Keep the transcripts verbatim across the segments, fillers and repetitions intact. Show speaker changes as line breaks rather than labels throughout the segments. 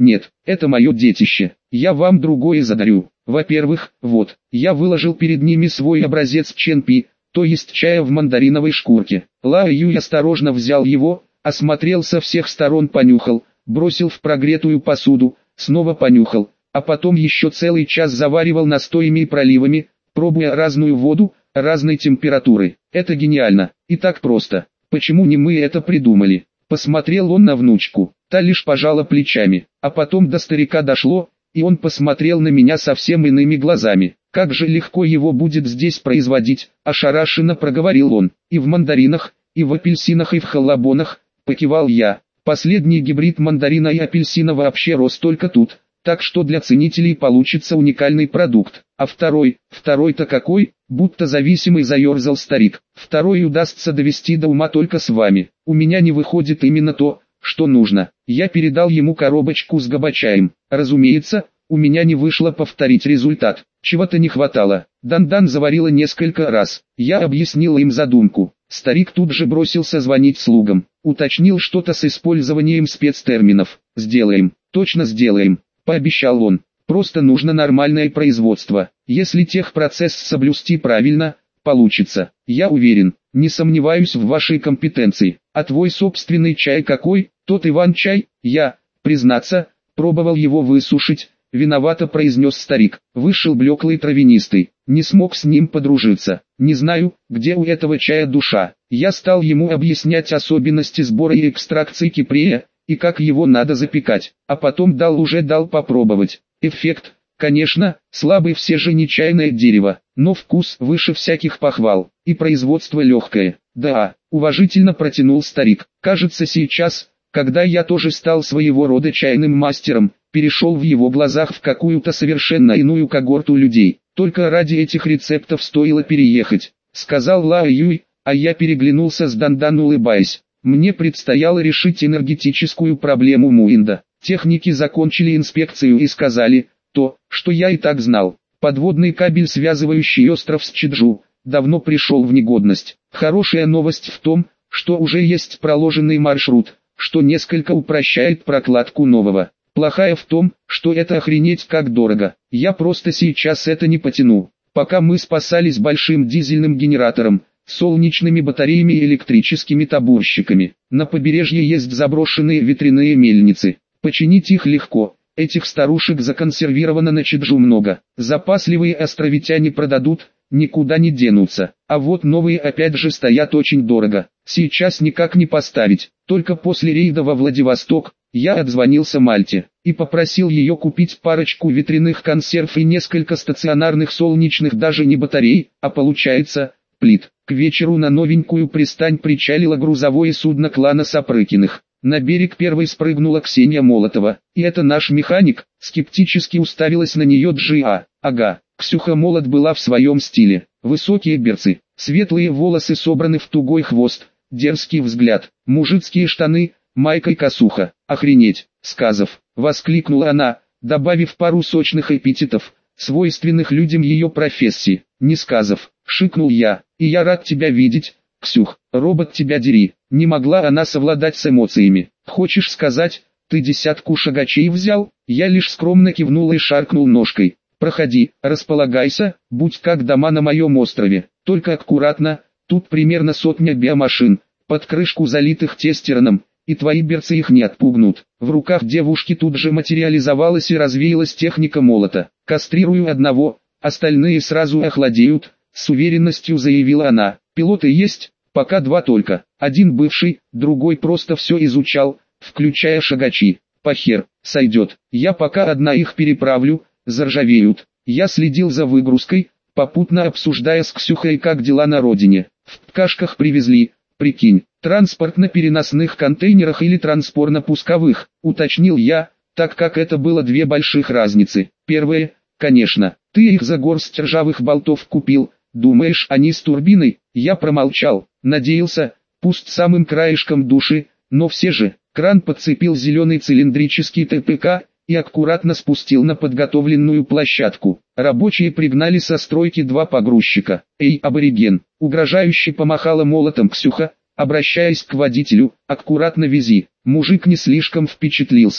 Нет, это мое детище. Я вам другое задарю. Во-первых, вот, я выложил перед ними свой образец ченпи, то есть чая в мандариновой шкурке. Лао Юй осторожно взял его, осмотрел со всех сторон, понюхал, бросил в прогретую посуду, снова понюхал, а потом еще целый час заваривал настоями и проливами, пробуя разную воду, разной температуры. Это гениально, и так просто. Почему не мы это придумали? Посмотрел он на внучку, та лишь пожала плечами, а потом до старика дошло, и он посмотрел на меня совсем иными глазами. Как же легко его будет здесь производить, ошарашенно проговорил он. И в мандаринах, и в апельсинах, и в халабонах, покивал я. Последний гибрид мандарина и апельсина вообще рос только тут, так что для ценителей получится уникальный продукт. А второй, второй-то какой, будто зависимый заерзал старик. Второй удастся довести до ума только с вами. У меня не выходит именно то, что нужно. Я передал ему коробочку с габачаем. Разумеется, у меня не вышло повторить результат. Чего-то не хватало. Дандан заварила несколько раз. Я объяснил им задумку. Старик тут же бросился звонить слугам. Уточнил что-то с использованием спецтерминов. «Сделаем, точно сделаем», — пообещал он. «Просто нужно нормальное производство. Если техпроцесс соблюсти правильно, получится. Я уверен, не сомневаюсь в вашей компетенции. А твой собственный чай какой? Тот Иван-чай?» Я, признаться, пробовал его высушить. Виновато произнес старик. Вышел блеклый травянистый. Не смог с ним подружиться. Не знаю, где у этого чая душа. Я стал ему объяснять особенности сбора и экстракции кипрея, и как его надо запекать. А потом дал уже дал попробовать. Эффект, конечно, слабый, все же не чайное дерево, но вкус выше всяких похвал. И производство легкое. Да, уважительно протянул старик. Кажется, сейчас, когда я тоже стал своего рода чайным мастером, перешел в его глазах в какую-то совершенно иную когорту людей. Только ради этих рецептов стоило переехать, сказал Лао Юй, а я переглянулся с Дандан, улыбаясь. Мне предстояло решить энергетическую проблему Муинда. Техники закончили инспекцию и сказали то, что я и так знал. Подводный кабель, связывающий остров с Чеджу, давно пришел в негодность. Хорошая новость в том, что уже есть проложенный маршрут, что несколько упрощает прокладку нового. Плохая в том, что это охренеть как дорого. Я просто сейчас это не потяну. Пока мы спасались большим дизельным генератором, солнечными батареями и электрическими табурщиками, на побережье есть заброшенные ветряные мельницы. Починить их легко. Этих старушек законсервировано на Чеджу много. Запасливые островитяне продадут, никуда не денутся. А вот новые опять же стоят очень дорого. Сейчас никак не поставить. Только после рейда во Владивосток я отзвонился Мальте и попросил ее купить парочку ветряных консерв и несколько стационарных солнечных, даже не батарей, а получается, плит. К вечеру на новенькую пристань причалило грузовое судно клана Сапрыкиных. На берег первой спрыгнула Ксения Молотова. «И это наш механик?» — скептически уставилась на нее Джиа. «Ага». Ксюха Молот была в своем стиле. Высокие берцы, светлые волосы собраны в тугой хвост, дерзкий взгляд, мужицкие штаны, майка и косуха. «Охренеть, Сказов!» — воскликнула она, добавив пару сочных эпитетов, свойственных людям ее профессии. «Не Сказов!» — шикнул я. «И я рад тебя видеть, Ксюх, робот тебя дери». Не могла она совладать с эмоциями. «Хочешь сказать, ты десятку шагачей взял?» Я лишь скромно кивнул и шаркнул ножкой. «Проходи, располагайся, будь как дома на моем острове, только аккуратно, тут примерно сотня биомашин, под крышку залитых тестероном, и твои берцы их не отпугнут». В руках девушки тут же материализовалась и развеялась техника молота. «Кастрирую одного, остальные сразу охладеют», — с уверенностью заявила она. «Пилоты есть, пока два только, один бывший, другой просто все изучал, включая шагачи. Похер, сойдет, я пока одна их переправлю, заржавеют». Я следил за выгрузкой, попутно обсуждая с Ксюхой, как дела на родине. В ткашках привезли, прикинь, транспортно-переносных контейнерах или транспортно-пусковых, уточнил я, так как это было две больших разницы. Первое, конечно, ты их за горсть ржавых болтов купил, думаешь, они с турбиной? Я промолчал, надеялся, пусть самым краешком души, но все же. Кран подцепил зеленый цилиндрический ТПК и аккуратно спустил на подготовленную площадку. Рабочие пригнали со стройки два погрузчика. «Эй, абориген!» — угрожающе помахала молотом Ксюха, обращаясь к водителю, «аккуратно вези». Мужик не слишком впечатлился.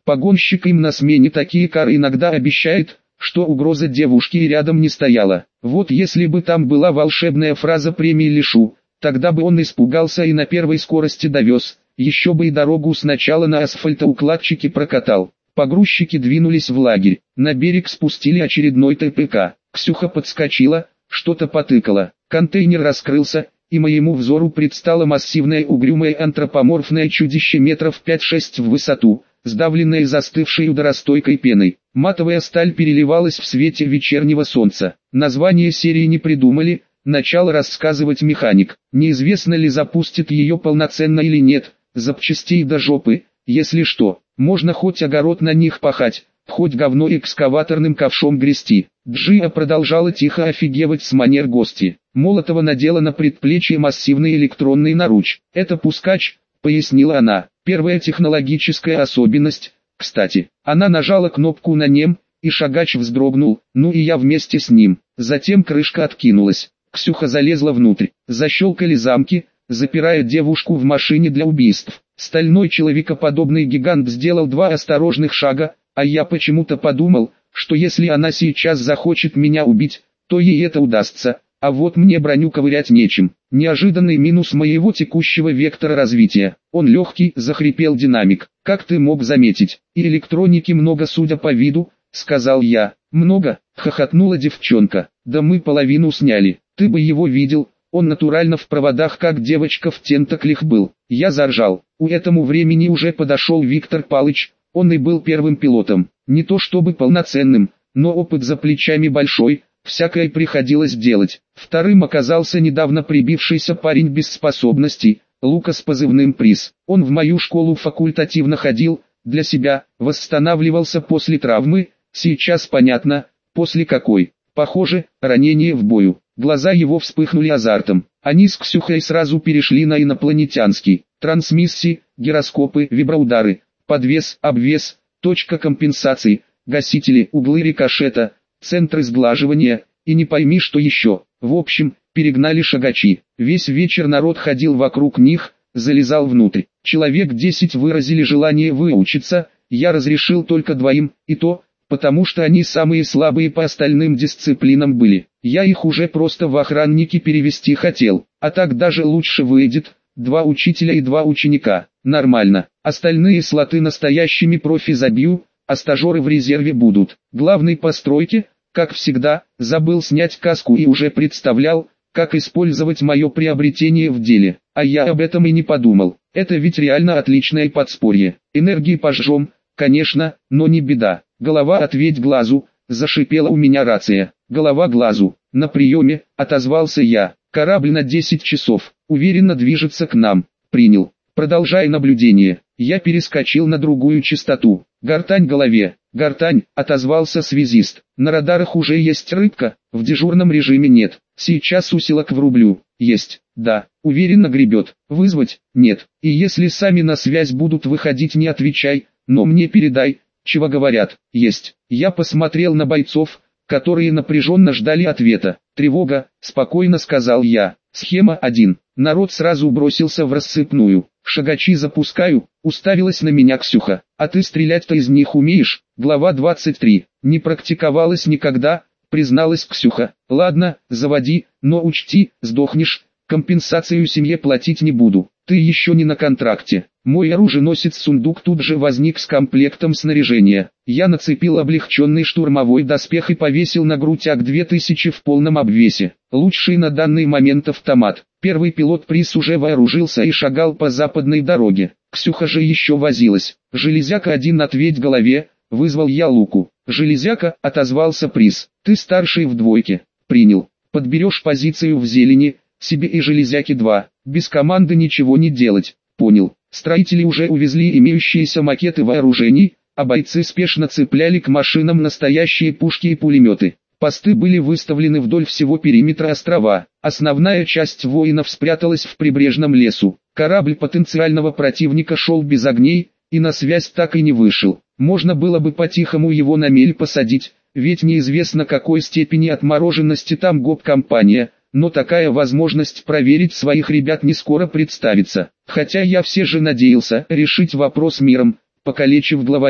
Погонщик им на смене такие кары иногда обещает, что угроза девушки и рядом не стояла. Вот если бы там была волшебная фраза премии лишу, тогда бы он испугался и на первой скорости довез, еще бы и дорогу сначала на асфальтоукладчике прокатал. Погрузчики двинулись в лагерь, на берег спустили очередной ТПК. Ксюха подскочила, что-то потыкала, контейнер раскрылся, и моему взору предстало массивное угрюмое антропоморфное чудище метров пять-шесть в высоту, сдавленное застывшей ударостойкой пеной. Матовая сталь переливалась в свете вечернего солнца. Название серии не придумали, начал рассказывать механик. Неизвестно ли запустит ее полноценно или нет, запчастей до жопы, если что. Можно хоть огород на них пахать, хоть говно экскаваторным ковшом грести. Джия продолжала тихо офигевать с манер гости. Молотова надела на предплечье массивный электронный наруч. «Это пускач», — пояснила она. «Первая технологическая особенность». Кстати, она нажала кнопку на нем, и шагач вздрогнул, ну и я вместе с ним. Затем крышка откинулась. Ксюха залезла внутрь. Защелкали замки, запирая девушку в машине для убийств. Стальной человекоподобный гигант сделал два осторожных шага, а я почему-то подумал, что если она сейчас захочет меня убить, то ей это удастся, а вот мне броню ковырять нечем. Неожиданный минус моего текущего вектора развития. Он легкий, захрипел динамик. Как ты мог заметить? И электроники много, судя по виду, сказал я. Много, хохотнула девчонка. Да мы половину сняли. Ты бы его видел. Он натурально в проводах, как девочка в тентаклях был. Я заржал. У этому времени уже подошел Виктор Палыч. Он и был первым пилотом. Не то чтобы полноценным, но опыт за плечами большой. Всякое приходилось делать. Вторым оказался недавно прибившийся парень без способностей, Лука с позывным «Приз». Он в мою школу факультативно ходил, для себя, восстанавливался после травмы, сейчас понятно, после какой. Похоже, ранение в бою. Глаза его вспыхнули азартом. Они с Ксюхой сразу перешли на инопланетянский. Трансмиссии, гироскопы, виброудары, подвес, обвес, точка компенсации, гасители, углы рикошета, центры сглаживания, и не пойми что еще. В общем, перегнали шагачи. Весь вечер народ ходил вокруг них, залезал внутрь. Человек десять выразили желание выучиться, я разрешил только двоим, и то, потому что они самые слабые по остальным дисциплинам были. Я их уже просто в охранники перевести хотел, а так даже лучше выйдет, два учителя и два ученика. Нормально, остальные слоты настоящими профи забью, а стажеры в резерве будут. Главный по стройке, как всегда, забыл снять каску и уже представлял, как использовать мое приобретение в деле. А я об этом и не подумал. Это ведь реально отличное подспорье. Энергии пожжем, конечно, но не беда. Голова, ответь глазу, зашипела у меня рация. Голова глазу, на приеме, отозвался я. Корабль на десять часов, уверенно движется к нам. Принял. Продолжай наблюдение. Я перескочил на другую частоту. Гортань голове. Гортань, отозвался связист. На радарах уже есть рыбка, в дежурном режиме нет. Сейчас усилок врублю. Есть, да, уверенно гребет. Вызвать? Нет. И если сами на связь будут выходить, не отвечай, но мне передай, чего говорят. Есть. Я посмотрел на бойцов, которые напряженно ждали ответа. Тревога, спокойно сказал я. Схема один. Народ сразу бросился в рассыпную. Шагачи запускаю, уставилась на меня Ксюха. А ты стрелять-то из них умеешь? Глава двадцать три. Не практиковалась никогда, призналась Ксюха. Ладно, заводи, но учти, сдохнешь, компенсацию семье платить не буду. Ты еще не на контракте. Мой оруженосец-сундук тут же возник с комплектом снаряжения. Я нацепил облегченный штурмовой доспех и повесил на грудь ак две тысячи в полном обвесе. Лучший на данный момент автомат. Первый пилот Приз уже вооружился и шагал по западной дороге. Ксюха же еще возилась. «Железяка один, ответь голове», — вызвал я Луку. «Железяка», — отозвался Приз. «Ты старший в двойке». «Принял. Подберешь позицию в зелени, себе и Железяке два. Без команды ничего не делать». «Понял». Строители уже увезли имеющиеся макеты вооружений, а бойцы спешно цепляли к машинам настоящие пушки и пулеметы. Посты были выставлены вдоль всего периметра острова. Основная часть воинов спряталась в прибрежном лесу. Корабль потенциального противника шел без огней, и на связь так и не вышел. Можно было бы по-тихому его на мель посадить, ведь неизвестно какой степени отмороженности там гоп-компания, но такая возможность проверить своих ребят не скоро представится. Хотя я все же надеялся решить вопрос миром, покалечив главарей.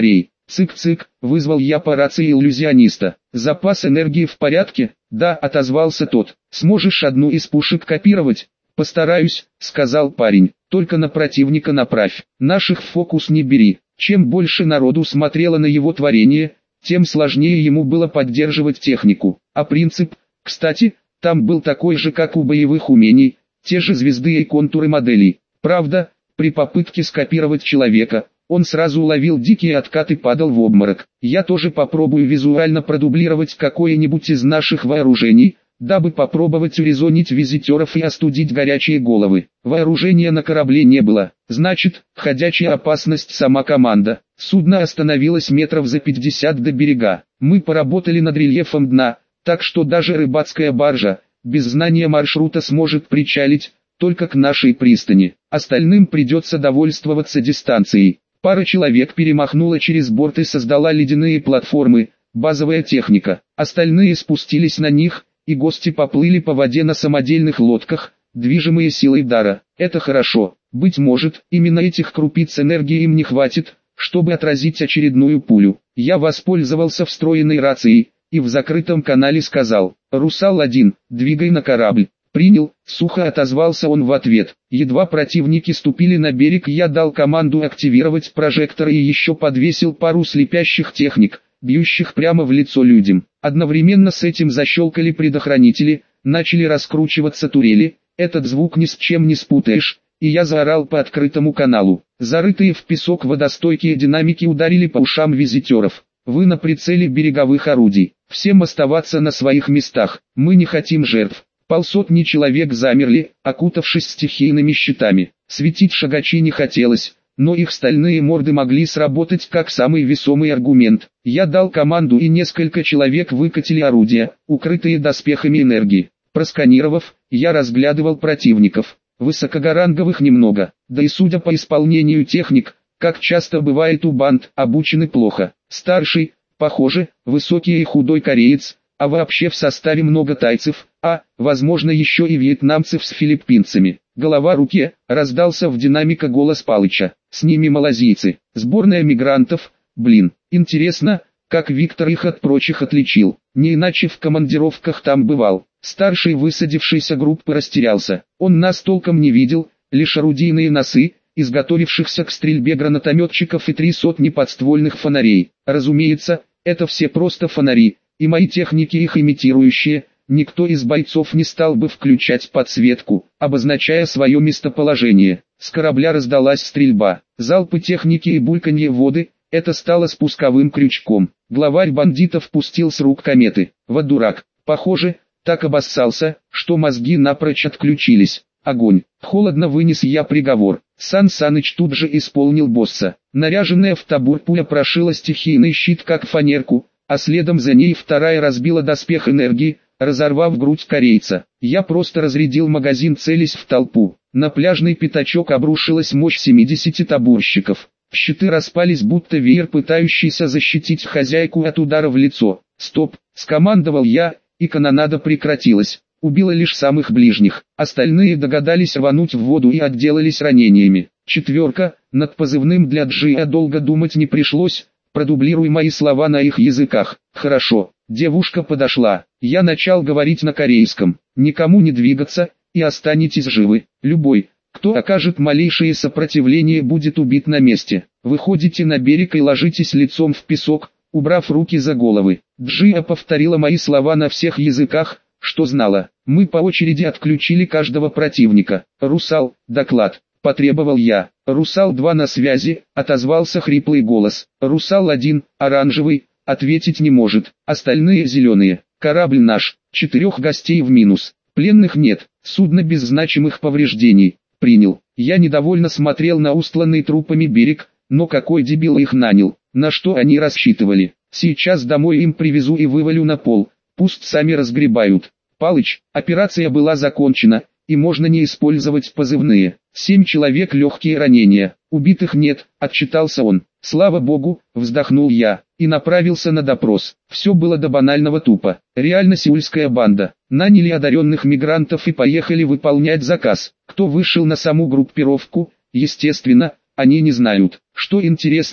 Цык-цык, вызвал я по рации иллюзиониста. Запас энергии в порядке? Да, отозвался тот. Сможешь одну из пушек копировать? Постараюсь, сказал парень. Только на противника направь. Наших в фокус не бери. Чем больше народу смотрело на его творение, тем сложнее ему было поддерживать технику. А принцип, кстати, там был такой же, как у боевых умений, те же звезды и контуры моделей. Правда, при попытке скопировать человека, он сразу уловил дикие откаты и падал в обморок. Я тоже попробую визуально продублировать какое-нибудь из наших вооружений, дабы попробовать урезонить визитеров и остудить горячие головы. Вооружения на корабле не было, значит, ходячая опасность сама команда. Судно остановилось метров за пятьдесят до берега. Мы поработали над рельефом дна, так что даже рыбацкая баржа, без знания маршрута, сможет причалить только к нашей пристани. Остальным придется довольствоваться дистанцией. Пара человек перемахнула через борт и создала ледяные платформы, базовая техника. Остальные спустились на них, и гости поплыли по воде на самодельных лодках, движимые силой дара. Это хорошо. Быть может, именно этих крупиц энергии им не хватит, чтобы отразить очередную пулю. Я воспользовался встроенной рацией, и в закрытом канале сказал: «Русал один, двигай на корабль». «Принял», — сухо отозвался он в ответ. Едва противники ступили на берег, я дал команду активировать прожекторы и еще подвесил пару слепящих техник, бьющих прямо в лицо людям. Одновременно с этим защелкали предохранители, начали раскручиваться турели, этот звук ни с чем не спутаешь, и я заорал по открытому каналу. Зарытые в песок водостойкие динамики ударили по ушам визитеров. «Вы на прицеле береговых орудий. Всем оставаться на своих местах, мы не хотим жертв». Полсотни человек замерли, окутавшись стихийными щитами. Светить шагачи не хотелось, но их стальные морды могли сработать как самый весомый аргумент. Я дал команду, и несколько человек выкатили орудия, укрытые доспехами энергии. Просканировав, я разглядывал противников. Высокоранговых немного, да и судя по исполнению техник, как часто бывает у банд, обучены плохо. Старший, похоже, высокий и худой кореец, а вообще в составе много тайцев, а, возможно, еще и вьетнамцев с филиппинцами. «Голова руке», раздался в динамика голос Палыча. «С ними малазийцы, сборная мигрантов, блин, интересно, как Виктор их от прочих отличил, не иначе в командировках там бывал». Старший высадившейся группы растерялся, он нас толком не видел, лишь орудийные носы, изготовившихся к стрельбе гранатометчиков и три сотни подствольных фонарей. Разумеется, это все просто фонари, и мои техники их имитирующие. Никто из бойцов не стал бы включать подсветку, обозначая свое местоположение. С корабля раздалась стрельба, залпы техники и бульканье воды, это стало спусковым крючком. Главарь бандитов пустил с рук кометы. Вот дурак, похоже, так обоссался, что мозги напрочь отключились. Огонь. Холодно вынес я приговор. Сан Саныч тут же исполнил босса. Наряженная в табур пуля прошила стихийный щит как фанерку, а следом за ней вторая разбила доспех энергии, разорвав грудь корейца. Я просто разрядил магазин, целясь в толпу. На пляжный пятачок обрушилась мощь семидесяти табурщиков. Щиты распались, будто веер, пытающийся защитить хозяйку от удара в лицо. «Стоп!» — скомандовал я, и канонада прекратилась. Убило лишь самых ближних. Остальные догадались рвануть в воду и отделались ранениями. Четверка, над позывным для Джия долго думать не пришлось. Продублируй мои слова на их языках. Хорошо. Девушка подошла. Я начал говорить на корейском. Никому не двигаться, и останетесь живы. Любой, кто окажет малейшее сопротивление, будет убит на месте. Выходите на берег и ложитесь лицом в песок, убрав руки за головы. Джия повторила мои слова на всех языках, что знала. Мы по очереди отключили каждого противника. «Русал, доклад», — потребовал я. «Русал два на связи», — отозвался хриплый голос. «Русал один, оранжевый, ответить не может, остальные зеленые. Корабль наш, четырех гостей в минус, пленных нет, судно без значимых повреждений». «Принял». Я недовольно смотрел на устланный трупами берег, но какой дебил их нанял, на что они рассчитывали. Сейчас домой им привезу и вывалю на пол, пусть сами разгребают. «Палыч, операция была закончена, и можно не использовать позывные. Семь человек легкие ранения, убитых нет», — отчитался он. «Слава богу», — вздохнул я, и направился на допрос. Все было до банального тупо. Реально сеульская банда. Наняли одаренных мигрантов и поехали выполнять заказ. Кто вышел на саму группировку, естественно, они не знают. Что интересно,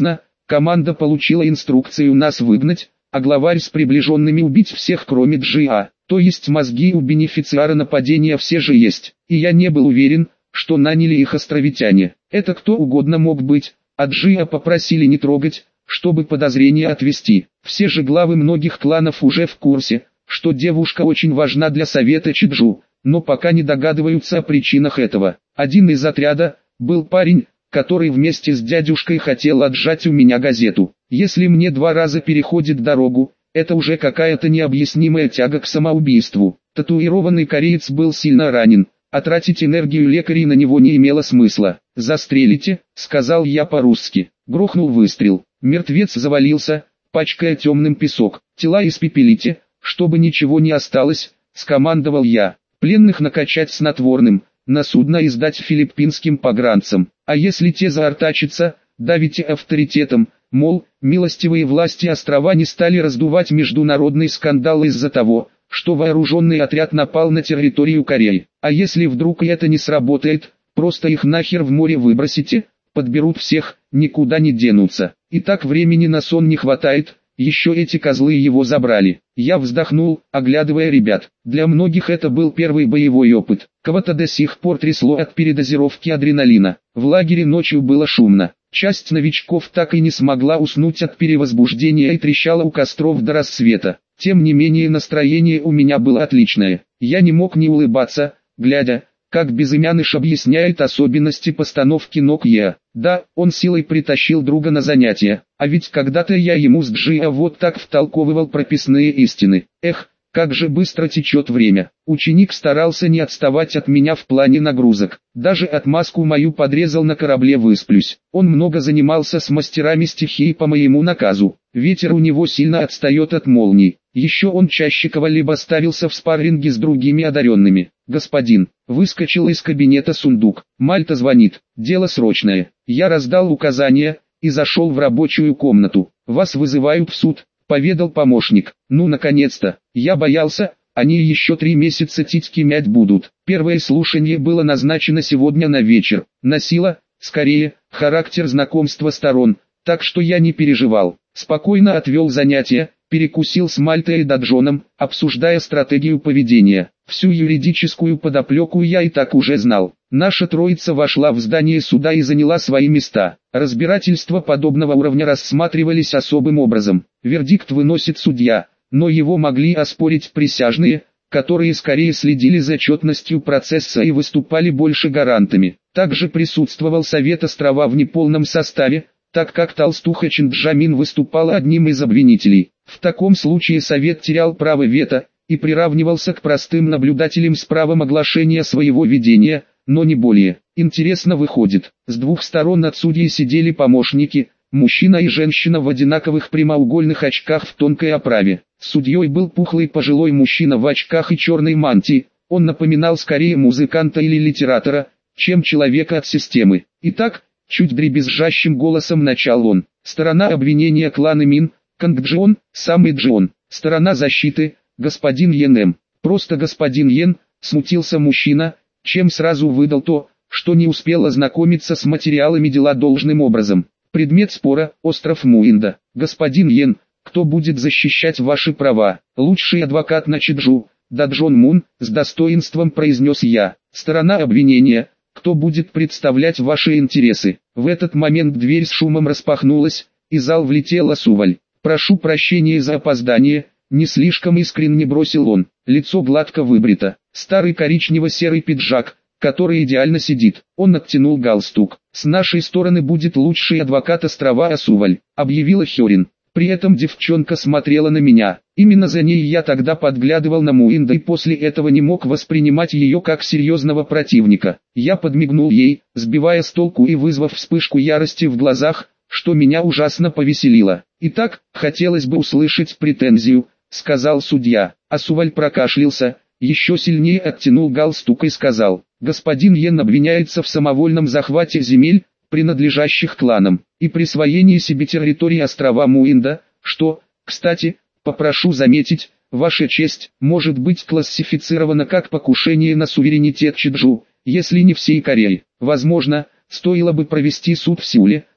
команда получила инструкцию нас выгнать, а главарь с приближенными убить всех кроме Джиа, то есть мозги у бенефициара нападения все же есть, и я не был уверен, что наняли их островитяне. Это кто угодно мог быть, а Джиа попросили не трогать, чтобы подозрения отвести. Все же главы многих кланов уже в курсе, что девушка очень важна для совета Чиджу, но пока не догадываются о причинах этого. Один из отряда был парень, который вместе с дядюшкой хотел отжать у меня газету. Если мне два раза переходит дорогу, это уже какая-то необъяснимая тяга к самоубийству. Татуированный кореец был сильно ранен, а тратить энергию лекарей на него не имело смысла. «Застрелите», — сказал я по-русски. Грохнул выстрел. Мертвец завалился, пачкая темным песок. «Тела испепелите, чтобы ничего не осталось», — скомандовал я. «Пленных накачать снотворным, на судно и сдать филиппинским погранцам. А если те заортачатся, давите авторитетом, мол, милостивые власти острова не стали раздувать международный скандал из-за того, что вооруженный отряд напал на территорию Кореи. А если вдруг это не сработает, просто их нахер в море выбросите, подберут всех, никуда не денутся. И так времени на сон не хватает, еще эти козлы его забрали». Я вздохнул, оглядывая ребят. Для многих это был первый боевой опыт. Кого-то до сих пор трясло от передозировки адреналина. В лагере ночью было шумно. Часть новичков так и не смогла уснуть от перевозбуждения и трещала у костров до рассвета. Тем не менее настроение у меня было отличное. Я не мог не улыбаться, глядя, как Безымяныш объясняет особенности постановки ног Е. Да, он силой притащил друга на занятия, а ведь когда-то я ему с Джиа вот так втолковывал прописные истины. Эх, как же быстро течет время. Ученик старался не отставать от меня в плане нагрузок. Даже отмазку мою подрезал на корабле «Высплюсь». Он много занимался с мастерами стихии по моему наказу. Ветер у него сильно отстает от молний. Еще он чаще кого-либо ставился в спарринге с другими одаренными. «Господин», выскочил из кабинета сундук. «Мальта звонит, дело срочное». Я раздал указания и зашел в рабочую комнату. «Вас вызывают в суд», — поведал помощник. «Ну наконец-то, я боялся, они еще три месяца титьки мять будут». Первое слушание было назначено сегодня на вечер. Носило, скорее, характер знакомства сторон, так что я не переживал. Спокойно отвел занятия, перекусил с Мальтой и Даджоном, обсуждая стратегию поведения. Всю юридическую подоплеку я и так уже знал. Наша троица вошла в здание суда и заняла свои места. Разбирательства подобного уровня рассматривались особым образом. Вердикт выносит судья, но его могли оспорить присяжные, которые скорее следили за четностью процесса и выступали больше гарантами. Также присутствовал совет острова в неполном составе, так как толстуха Чинджамин выступала одним из обвинителей. В таком случае совет терял право вето и приравнивался к простым наблюдателям с правом оглашения своего видения, но не более. Интересно выходит, с двух сторон от судьи сидели помощники, мужчина и женщина в одинаковых прямоугольных очках в тонкой оправе. Судьей был пухлый пожилой мужчина в очках и черной мантии, он напоминал скорее музыканта или литератора, чем человека от системы. Итак, чуть дребезжащим голосом начал он. Сторона обвинения клана Мин, Кангджион, самый Джион. Сторона защиты, господин Йен М. Просто господин Йен, смутился мужчина, чем сразу выдал то, что не успел ознакомиться с материалами дела должным образом. Предмет спора – остров Муинда. Господин Йен, кто будет защищать ваши права? Лучший адвокат на Чиджу, Даджон Мун, с достоинством произнес я. Сторона обвинения – кто будет представлять ваши интересы? В этот момент дверь с шумом распахнулась, и в зал влетела Суваль. «Прошу прощения за опоздание», — не слишком искренне бросил он. Лицо гладко выбрито, старый коричнево-серый пиджак, который идеально сидит. Он оттянул галстук. «С нашей стороны будет лучший адвокат острова Асуваль», — объявила Хёрин. При этом девчонка смотрела на меня. Именно за ней я тогда подглядывал на Муинда и после этого не мог воспринимать ее как серьезного противника. Я подмигнул ей, сбивая с толку и вызвав вспышку ярости в глазах, что меня ужасно повеселило. «Итак, хотелось бы услышать претензию», — сказал судья. Асуваль прокашлялся, еще сильнее оттянул галстук и сказал: «Господин Йен обвиняется в самовольном захвате земель, принадлежащих кланам, и присвоении себе территории острова Муинда, что, кстати, попрошу заметить, ваша честь, может быть классифицировано как покушение на суверенитет Чиджу, если не всей Кореи. Возможно, стоило бы провести суд в Сеуле,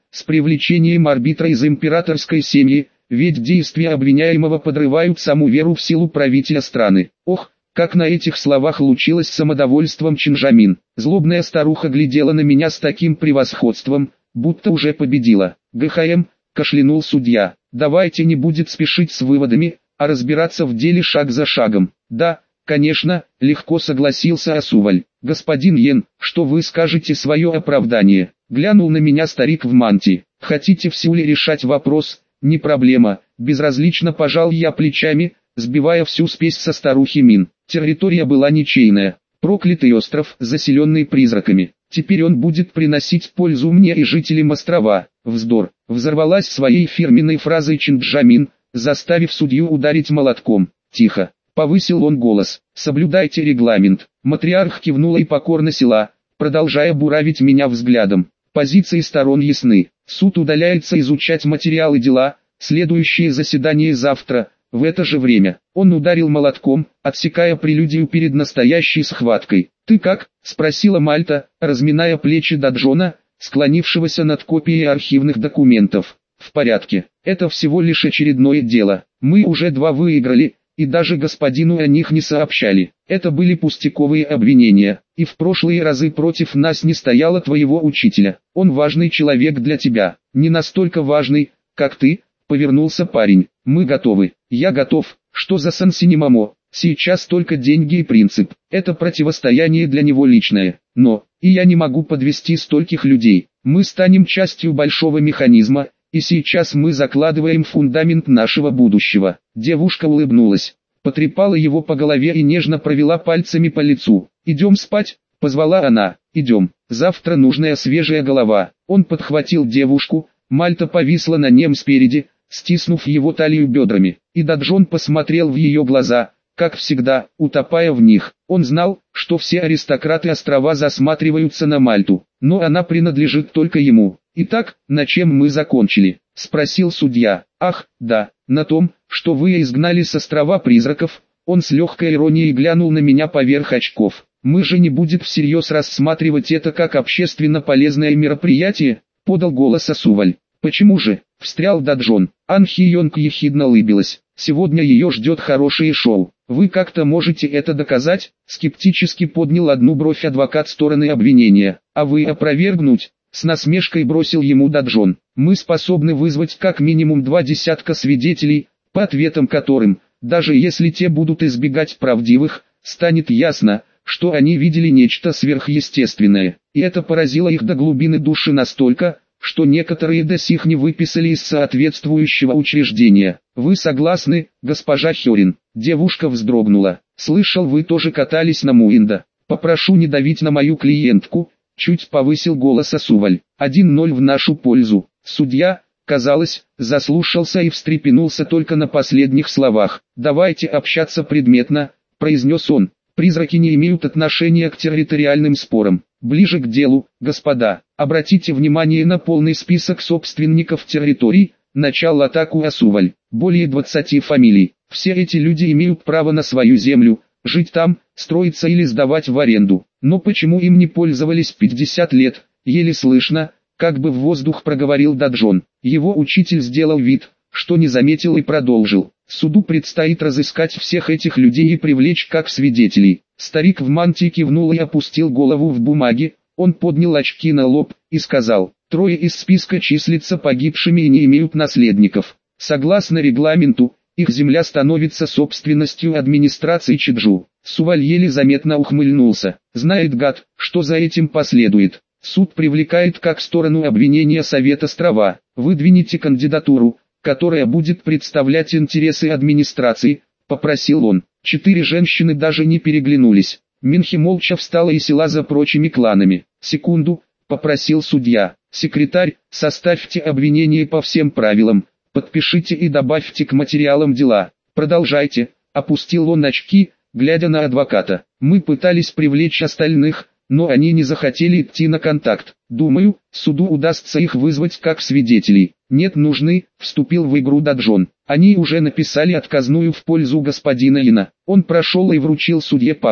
с привлечением арбитра из императорской семьи, ведь действия обвиняемого подрывают саму веру в силу правителя страны. Ох, как на этих словах лучилось самодовольством Чинжамин. Злобная старуха глядела на меня с таким превосходством, будто уже победила. ГХМ, кашлянул судья, давайте не будет спешить с выводами, а разбираться в деле шаг за шагом. Да, конечно, легко согласился Асуваль. Господин Йен, что вы скажете свое оправдание? Глянул на меня старик в мантии. Хотите в силе решать вопрос? Не проблема. Безразлично пожал я плечами, сбивая всю спесь со старухи Мин. Территория была ничейная. Проклятый остров, заселенный призраками. Теперь он будет приносить пользу мне и жителям острова. Вздор. Взорвалась своей фирменной фразой Чинджамин, заставив судью ударить молотком. Тихо. Повысил он голос. Соблюдайте регламент. Матриарх кивнула и покорно села, продолжая буравить меня взглядом. Позиции сторон ясны. Суд удаляется изучать материалы дела. Следующее заседание завтра, в это же время. Он ударил молотком, отсекая прелюдию перед настоящей схваткой. «Ты как?» – спросила Мальта, разминая плечи Даджона, склонившегося над копией архивных документов. «В порядке. Это всего лишь очередное дело. Мы уже два выиграли, и даже господину о них не сообщали. Это были пустяковые обвинения, и в прошлые разы против нас не стояло твоего учителя. Он важный человек для тебя, не настолько важный, как ты», — повернулся парень. «Мы готовы. Я готов. Что за Сансинимамо? Сейчас только деньги и принцип. Это противостояние для него личное. Но, и я не могу подвести стольких людей. Мы станем частью большого механизма, и сейчас мы закладываем фундамент нашего будущего». Девушка улыбнулась, потрепала его по голове и нежно провела пальцами по лицу. «Идем спать», — позвала она. «Идем. Завтра нужная свежая голова». Он подхватил девушку, Мальта повисла на нем спереди, стиснув его талию бедрами. И Даджон посмотрел в ее глаза, как всегда, утопая в них. Он знал, что все аристократы острова засматриваются на Мальту, но она принадлежит только ему. «Итак, на чем мы закончили?» — спросил судья. «Ах, да, на том, что вы изгнали с острова призраков». Он с легкой иронией глянул на меня поверх очков. «Мы же не будем всерьез рассматривать это как общественно полезное мероприятие?» — подал голос Асуваль. «Почему же?» — встрял Даджон. Ан Хи-Йонг ехидно улыбилась. «Сегодня ее ждет хорошее шоу. Вы как-то можете это доказать?» — скептически поднял одну бровь адвокат стороны обвинения. «А вы опровергнуть?» — с насмешкой бросил ему Даджон. «Мы способны вызвать как минимум два десятка свидетелей, по ответам которым, даже если те будут избегать правдивых, станет ясно, что они видели нечто сверхъестественное. И это поразило их до глубины души настолько, что некоторые до сих не выписали из соответствующего учреждения. Вы согласны, госпожа Хёрин?» Девушка вздрогнула. «Слышал, вы тоже катались на Муинда. Попрошу не давить на мою клиентку», — чуть повысил голос Асуваль. один ноль в нашу пользу. Судья, казалось, заслушался и встрепенулся только на последних словах. «Давайте общаться предметно», — произнес он. «Призраки не имеют отношения к территориальным спорам. Ближе к делу, господа. Обратите внимание на полный список собственников территорий», — начал атаку Асуваль. «Более двадцати фамилий. Все эти люди имеют право на свою землю, жить там, строиться или сдавать в аренду. Но почему им не пользовались пятьдесят лет?» Еле слышно, как бы в воздух проговорил Даджон. Его учитель сделал вид, что не заметил, и продолжил. «Суду предстоит разыскать всех этих людей и привлечь как свидетелей». Старик в мантии кивнул и опустил голову в бумаги. Он поднял очки на лоб и сказал: «Трое из списка числятся погибшими и не имеют наследников. Согласно регламенту, их земля становится собственностью администрации Чеджу». Суваль еле заметно ухмыльнулся. Знает гад, что за этим последует. Суд привлекает как сторону обвинения Совет острова. Выдвините кандидатуру, которая будет представлять интересы администрации, попросил он. Четыре женщины даже не переглянулись. Минхи молча встала и села за прочими кланами. «Секунду», — попросил судья. «Секретарь, составьте обвинение по всем правилам, подпишите и добавьте к материалам дела. Продолжайте», — опустил он очки, глядя на адвоката. «Мы пытались привлечь остальных, но они не захотели идти на контакт. Думаю, суду удастся их вызвать как свидетелей». «Нет, нужны», — вступил в игру Даджон. «Они уже написали отказную в пользу господина Ина». Он прошел и вручил судье папку.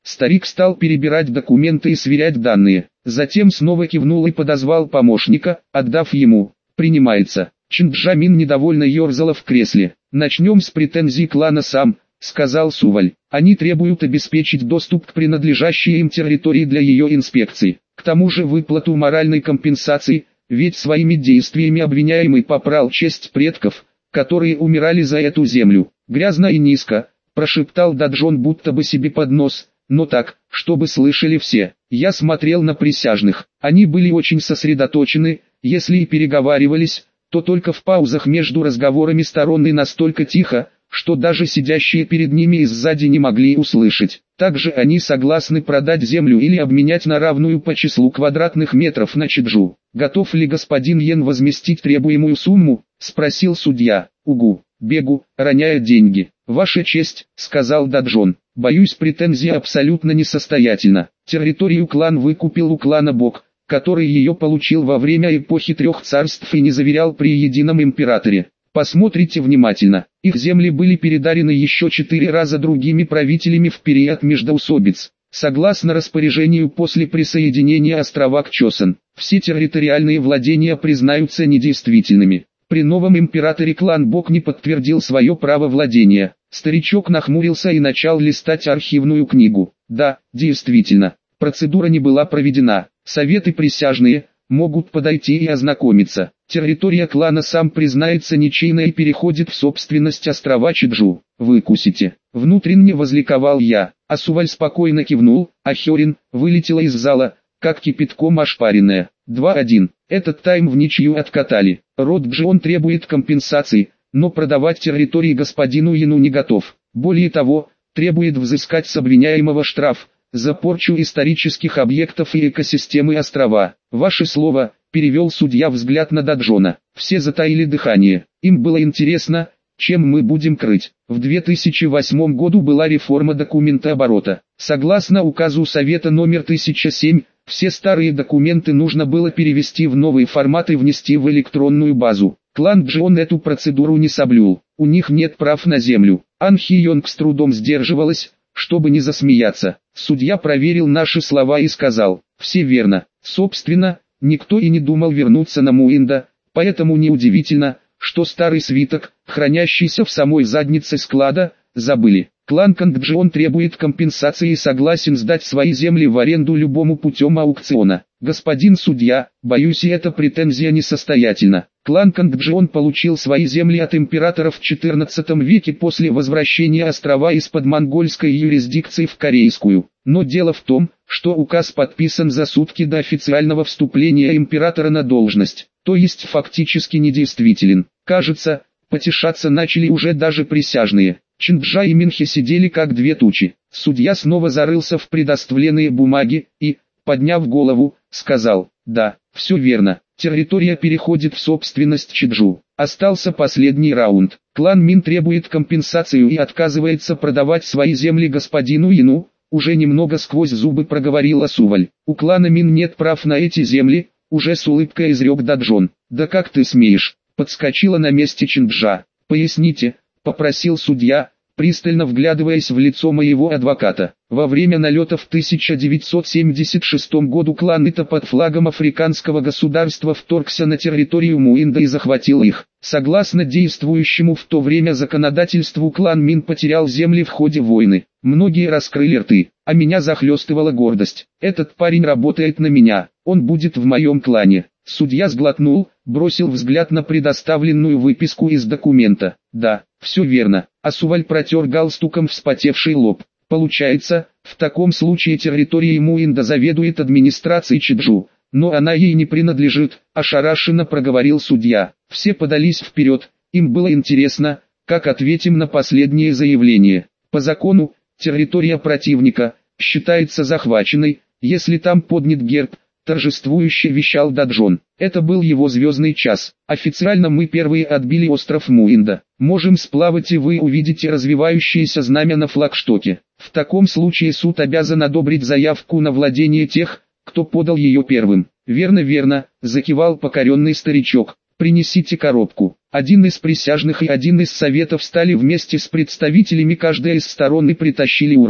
Старик стал перебирать документы и сверять данные. Затем снова кивнул и подозвал помощника, отдав ему. «Принимается». Чинджамин недовольно ерзала в кресле. «Начнем с претензий клана Сам», — сказал Суваль. «Они требуют обеспечить доступ к принадлежащей им территории для ее инспекции. К тому же выплату моральной компенсации, ведь своими действиями обвиняемый попрал честь предков, которые умирали за эту землю». «Грязно и низко», — прошептал Даджон будто бы себе под нос, но так, чтобы слышали все. Я смотрел на присяжных. Они были очень сосредоточены, если и переговаривались, то только в паузах между разговорами сторон и настолько тихо, что даже сидящие перед ними и сзади не могли услышать. Также они согласны продать землю или обменять на равную по числу квадратных метров на Чеджу. «Готов ли господин Йен возместить требуемую сумму?» — спросил судья. «Угу, бегу, роняя деньги». «Ваша честь», — сказал Даджон. «Боюсь, претензия абсолютно несостоятельна. Территорию клан выкупил у клана Бог, который ее получил во время эпохи трех царств и не заверял при едином императоре. Посмотрите внимательно, их земли были передарены еще четыре раза другими правителями в период междоусобиц. Согласно распоряжению после присоединения острова к Чосан, все территориальные владения признаются недействительными. При новом императоре клан Бог не подтвердил свое право владения». Старичок нахмурился и начал листать архивную книгу. «Да, действительно, процедура не была проведена. Советы присяжные могут подойти и ознакомиться. Территория клана Сам признается ничейной и переходит в собственность острова Чеджу. Выкусите». Внутренне возликовал я, а Суваль спокойно кивнул, а Хёрин вылетела из зала, как кипятком ошпаренная. два один. Этот тайм в ничью откатали. Род Джон требует компенсации, но продавать территории господину Яну не готов. Более того, требует взыскать с обвиняемого штраф за порчу исторических объектов и экосистемы острова. «Ваше слово», — перевел судья взгляд на Даджона. Все затаили дыхание. Им было интересно, чем мы будем крыть. В две тысячи восьмом году была реформа документооборота. Согласно указу Совета номер тысяча семь, все старые документы нужно было перевести в новый формат и внести в электронную базу. Клан Джон эту процедуру не соблюл. У них нет прав на землю. Ан Хи Йонг с трудом сдерживалась, чтобы не засмеяться. Судья проверил наши слова и сказал: «Все верно. Собственно, никто и не думал вернуться на Муинда, поэтому неудивительно, что старый свиток, хранящийся в самой заднице склада, забыли. Клан Кангджион требует компенсации и согласен сдать свои земли в аренду любому путем аукциона. Господин судья, боюсь, и эта претензия несостоятельна. Клан Кангджион получил свои земли от императоров в четырнадцатом веке после возвращения острова из-под монгольской юрисдикции в корейскую. Но дело в том, что указ подписан за сутки до официального вступления императора на должность, то есть фактически недействителен. Кажется, потешаться начали уже даже присяжные. Чинджа и Минхи сидели как две тучи. Судья снова зарылся в предоставленные бумаги и, подняв голову, сказал: «Да, все верно. Территория переходит в собственность Чеджу. Остался последний раунд. Клан Мин требует компенсацию и отказывается продавать свои земли господину Яну», уже немного сквозь зубы проговорила Суваль. «У клана Мин нет прав на эти земли», уже с улыбкой изрек Даджон. «Да как ты смеешь?» Подскочила на месте Чинджа. «Поясните», попросил судья, пристально вглядываясь в лицо моего адвоката. Во время налета в тысяча девятьсот семьдесят шестом году клан Ита под флагом африканского государства вторгся на территорию Муинда и захватил их. Согласно действующему в то время законодательству, клан Мин потерял земли в ходе войны. Многие раскрыли рты, а меня захлестывала гордость. Этот парень работает на меня, он будет в моем клане. Судья сглотнул, бросил взгляд на предоставленную выписку из документа. «Да, все верно», а Суваль протер галстуком вспотевший лоб. «Получается, в таком случае территорией Муинда заведует администрацией Чеджу, но она ей не принадлежит», ошарашенно проговорил судья. Все подались вперед, им было интересно, как ответим на последнее заявление. По закону, территория противника считается захваченной, если там поднят герб, торжествующе вещал Даджон. Это был его звездный час. Официально мы первые отбили остров Муинда. Можем сплавать, и вы увидите развивающееся знамя на флагштоке. В таком случае суд обязан одобрить заявку на владение тех, кто подал ее первым. Верно, верно, закивал покоренный старичок. Принесите коробку. Один из присяжных и один из советов встали вместе с представителями каждой из сторон и притащили урну.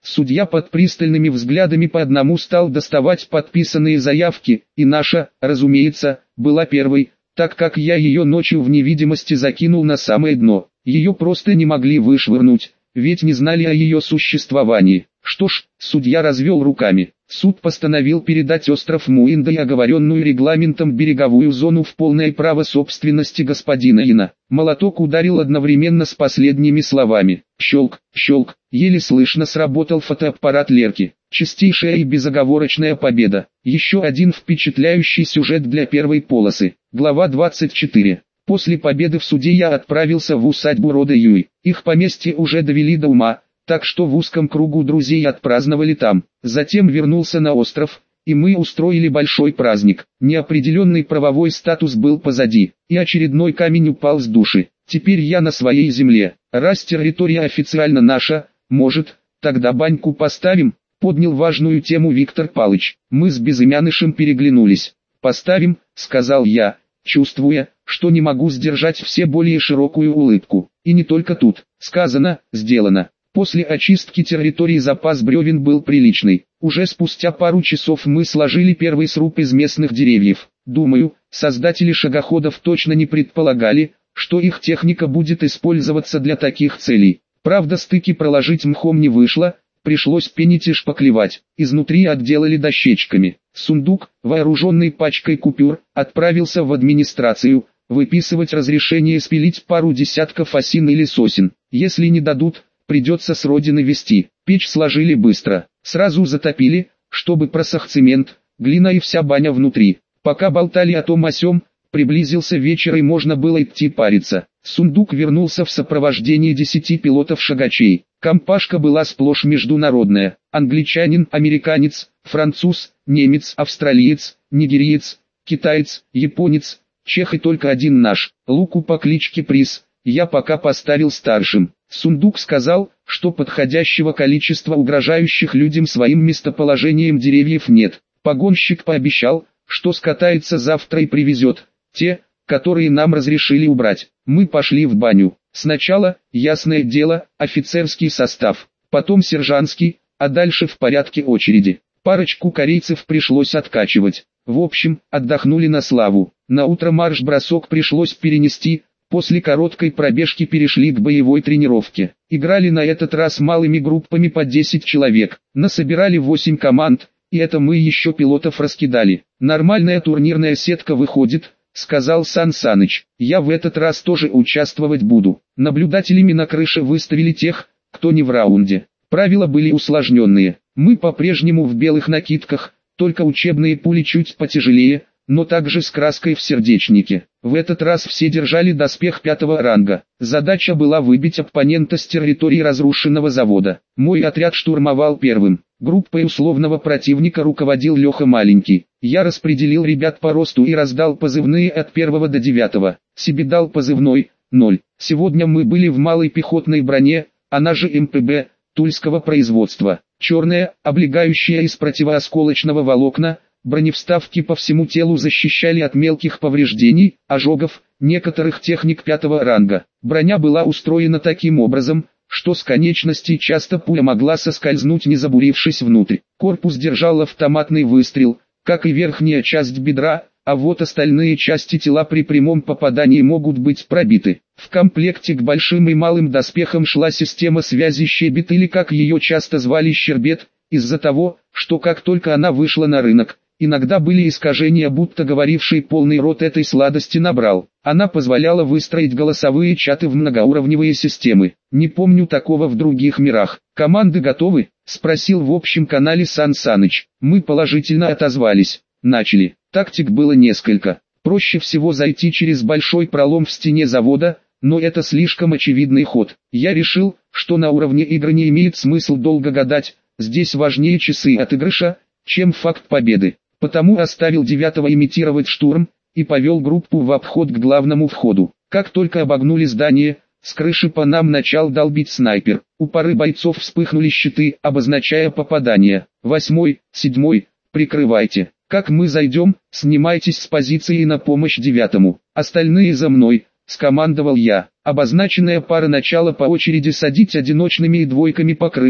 Судья под пристальными взглядами по одному стал доставать подписанные заявки, и наша, разумеется, была первой, так как я ее ночью в невидимости закинул на самое дно. Ее просто не могли вышвырнуть, ведь не знали о ее существовании. Что ж, судья развел руками. Суд постановил передать остров Муинда и оговоренную регламентом береговую зону в полное право собственности господина Ина. Молоток ударил одновременно с последними словами. Щелк, щелк, еле слышно сработал фотоаппарат Лерки. Чистейшая и безоговорочная победа. Еще один впечатляющий сюжет для первой полосы. Глава двадцать четыре. После победы в суде я отправился в усадьбу рода Юй. Их поместье уже довели до ума, так что в узком кругу друзей отпраздновали там. Затем вернулся на остров, и мы устроили большой праздник. Неопределенный правовой статус был позади, и очередной камень упал с души. Теперь я на своей земле. Раз территория официально наша, может, тогда баньку поставим? Поднял важную тему Виктор Палыч. Мы с Безымянышем переглянулись. «Поставим», — сказал я, чувствуя, что не могу сдержать все более широкую улыбку. И не только тут. Сказано, сделано. После очистки территории запас бревен был приличный. Уже спустя пару часов мы сложили первый сруб из местных деревьев. Думаю, создатели шагоходов точно не предполагали, что их техника будет использоваться для таких целей. Правда, стыки проложить мхом не вышло, пришлось пенить и шпаклевать. Изнутри отделали дощечками. Сундук, вооруженный пачкой купюр, отправился в администрацию, выписывать разрешение спилить пару десятков осин или сосен. Если не дадут, придется с родины везти. Печь сложили быстро. Сразу затопили, чтобы просох цемент, глина и вся баня внутри. Пока болтали о том о сём, приблизился вечер и можно было идти париться. Сундук вернулся в сопровождении десяти пилотов-шагачей. Компашка была сплошь международная. Англичанин, американец, француз, немец, австралиец, нигериец, китаец, японец, чех и только один наш, Луку по кличке Приз. Я пока поставил старшим. Сундук сказал, что подходящего количества угрожающих людям своим местоположением деревьев нет. Погонщик пообещал, что скатается завтра и привезет те, которые нам разрешили убрать. Мы пошли в баню. Сначала, ясное дело, офицерский состав, потом сержантский, а дальше в порядке очереди. Парочку корейцев пришлось откачивать. В общем, отдохнули на славу. На утро марш-бросок пришлось перенести. После короткой пробежки перешли к боевой тренировке. Играли на этот раз малыми группами по десять человек. Насобирали восемь команд, и это мы еще пилотов раскидали. Нормальная турнирная сетка выходит, сказал Сан Саныч. Я в этот раз тоже участвовать буду. Наблюдателями на крыше выставили тех, кто не в раунде. Правила были усложненные. Мы по-прежнему в белых накидках, только учебные пули чуть потяжелее, но также с краской в сердечнике. В этот раз все держали доспех пятого ранга. Задача была выбить оппонента с территории разрушенного завода. Мой отряд штурмовал первым. Группой условного противника руководил Леха Маленький. Я распределил ребят по росту и раздал позывные от первого до девятого. Себе дал позывной ноль. Сегодня мы были в малой пехотной броне, она же эм пэ бэ, тульского производства. Черная, облегающая из противоосколочного волокна, броневставки по всему телу защищали от мелких повреждений, ожогов, некоторых техник пятого ранга. Броня была устроена таким образом, что с конечностей часто пуля могла соскользнуть, не забурившись внутрь. Корпус держал автоматный выстрел, как и верхняя часть бедра, а вот остальные части тела при прямом попадании могут быть пробиты. В комплекте к большим и малым доспехам шла система связи «Щебет» или как ее часто звали «Щербет», из-за того, что как только она вышла на рынок, иногда были искажения, будто говоривший полный рот этой сладости набрал. Она позволяла выстроить голосовые чаты в многоуровневые системы. Не помню такого в других мирах. «Команды готовы?» — спросил в общем канале Сан Саныч. Мы положительно отозвались. Начали. Тактик было несколько. Проще всего зайти через большой пролом в стене завода, но это слишком очевидный ход. Я решил, что на уровне игры не имеет смысла долго гадать, здесь важнее часы отыгрыша, чем факт победы. Потому оставил девятого имитировать штурм, и повел группу в обход к главному входу. Как только обогнули здание, с крыши по нам начал долбить снайпер. У пары бойцов вспыхнули щиты, обозначая попадание. Восьмой, седьмой, прикрывайте. Как мы зайдем, снимайтесь с позиции на помощь девятому. Остальные за мной, скомандовал я. Обозначенная пара начала по очереди садить одиночными и двойками по крыше,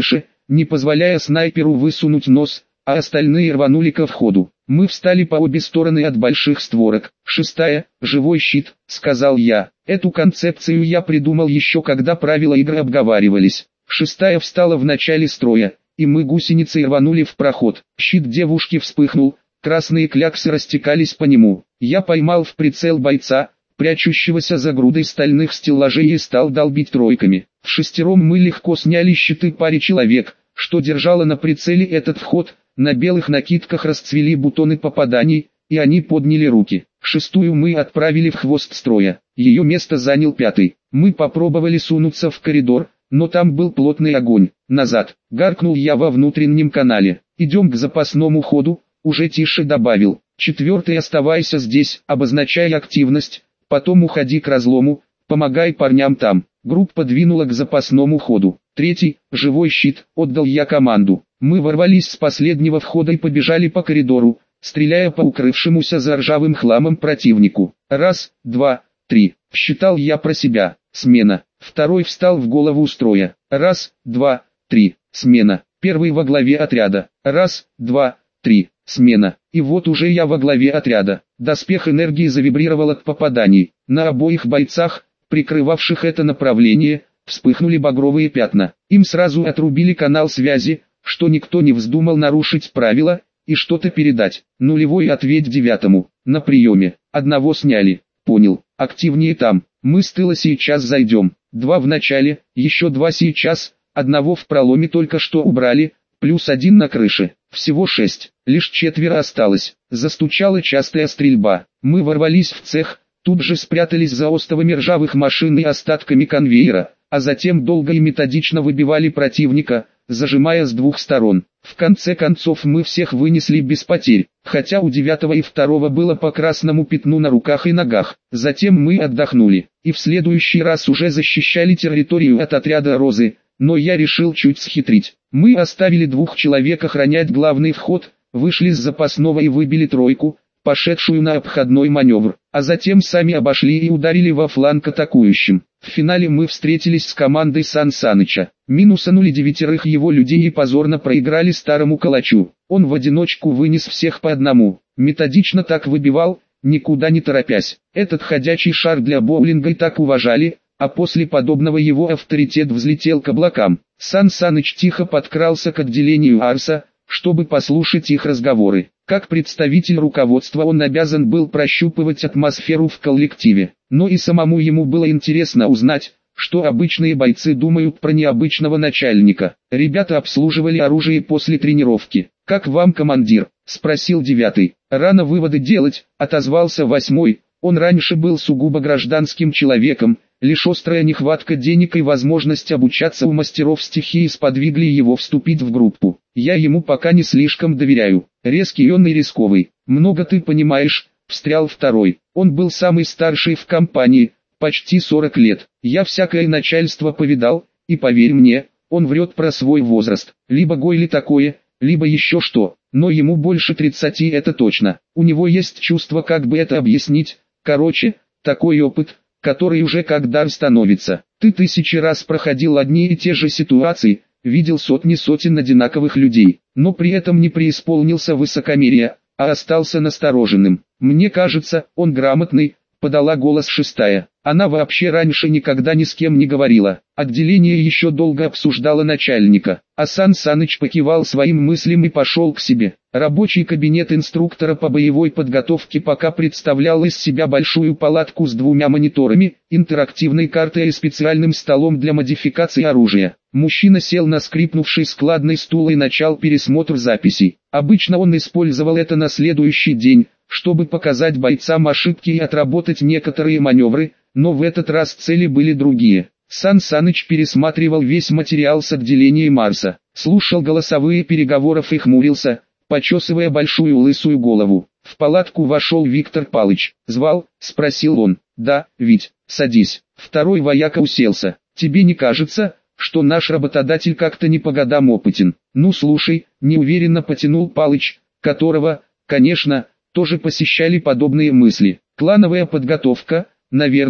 не позволяя снайперу высунуть нос, а остальные рванули ко входу. Мы встали по обе стороны от больших створок. «Шестая, живой щит», — сказал я. Эту концепцию я придумал еще когда правила игры обговаривались. Шестая встала в начале строя, и мы гусеницей рванули в проход. Щит девушки вспыхнул, красные кляксы растекались по нему. Я поймал в прицел бойца, прячущегося за грудой стальных стеллажей, и стал долбить тройками. В шестером мы легко сняли щиты паре человек, что держало на прицеле этот вход. На белых накидках расцвели бутоны попаданий, и они подняли руки. Шестую мы отправили в хвост строя. Ее место занял пятый. Мы попробовали сунуться в коридор, но там был плотный огонь. «Назад!» — гаркнул я во внутреннем канале. «Идем к запасному ходу», — уже тише добавил. «Четвертый, оставайся здесь, обозначай активность, потом уходи к разлому, помогай парням там». Группа двинула к запасному ходу. Третий, живой щит, отдал я команду. Мы ворвались с последнего входа и побежали по коридору, стреляя по укрывшемуся за ржавым хламом противнику. Раз, два, три. Считал я про себя. Смена. Второй встал в голову строя. Раз, два, три. Смена. Первый во главе отряда. Раз, два, три. Смена. И вот уже я во главе отряда. Доспех энергии завибрировал от попаданий. На обоих бойцах, прикрывавших это направление, вспыхнули багровые пятна. Им сразу отрубили канал связи, что никто не вздумал нарушить правила и что-то передать. Нулевой ответь девятому. На приеме. Одного сняли. Понял. Активнее там. Мы с тыла сейчас зайдем. Два в начале, еще два сейчас. Одного в проломе только что убрали, плюс один на крыше. Всего шесть. Лишь четверо осталось. Застучала частая стрельба. Мы ворвались в цех, тут же спрятались за остовами ржавых машин и остатками конвейера, а затем долго и методично выбивали противника, зажимая с двух сторон. В конце концов мы всех вынесли без потерь, хотя у девятого и второго было по красному пятну на руках и ногах. Затем мы отдохнули, и в следующий раз уже защищали территорию от отряда Розы, но я решил чуть схитрить. Мы оставили двух человек охранять главный вход, вышли с запасного и выбили тройку, пошедшую на обходной маневр, а затем сами обошли и ударили во фланг атакующим. В финале мы встретились с командой Сан Саныча, минусанули девятерых его людей и позорно проиграли старому калачу. Он в одиночку вынес всех по одному, методично так выбивал, никуда не торопясь. Этот ходячий шар для боулинга и так уважали, а после подобного его авторитет взлетел к облакам. Сан Саныч тихо подкрался к отделению Арса, чтобы послушать их разговоры. Как представитель руководства он обязан был прощупывать атмосферу в коллективе, но и самому ему было интересно узнать, что обычные бойцы думают про необычного начальника. Ребята обслуживали оружие после тренировки. «Как вам, командир?» – спросил девятый. «Рано выводы делать», – отозвался восьмой. Он раньше был сугубо гражданским человеком, лишь острая нехватка денег и возможность обучаться у мастеров стихии сподвигли его вступить в группу. «Я ему пока не слишком доверяю, резкий он и рисковый». «Много ты понимаешь», – встрял второй. Он был самый старший в компании, почти сорок лет. «Я всякое начальство повидал, и поверь мне, он врет про свой возраст. Либо гойли такое, либо еще что, но ему больше тридцати, это точно. У него есть чувство, как бы это объяснить. Короче, такой опыт, который уже как дар становится. Ты тысячи раз проходил одни и те же ситуации, видел сотни сотен одинаковых людей, но при этом не преисполнился высокомерия, а остался настороженным. Мне кажется, он грамотный», — подала голос шестая. Она вообще раньше никогда ни с кем не говорила. Отделение еще долго обсуждало начальника, а Сан Саныч покивал своим мыслям и пошел к себе. Рабочий кабинет инструктора по боевой подготовке пока представлял из себя большую палатку с двумя мониторами, интерактивной картой и специальным столом для модификации оружия. Мужчина сел на скрипнувший складный стул и начал пересмотр записей. Обычно он использовал это на следующий день, чтобы показать бойцам ошибки и отработать некоторые маневры, но в этот раз цели были другие. Сан Саныч пересматривал весь материал с отделения Марса, слушал голосовые переговоры и хмурился, почесывая большую лысую голову. В палатку вошел Виктор Палыч. «Звал?» – спросил он. «Да, Вить, садись». Второй вояка уселся. «Тебе не кажется, что наш работодатель как-то не по годам опытен?» «Ну слушай», – неуверенно потянул Палыч, которого, конечно, тоже посещали подобные мысли. «Клановая подготовка, наверное»,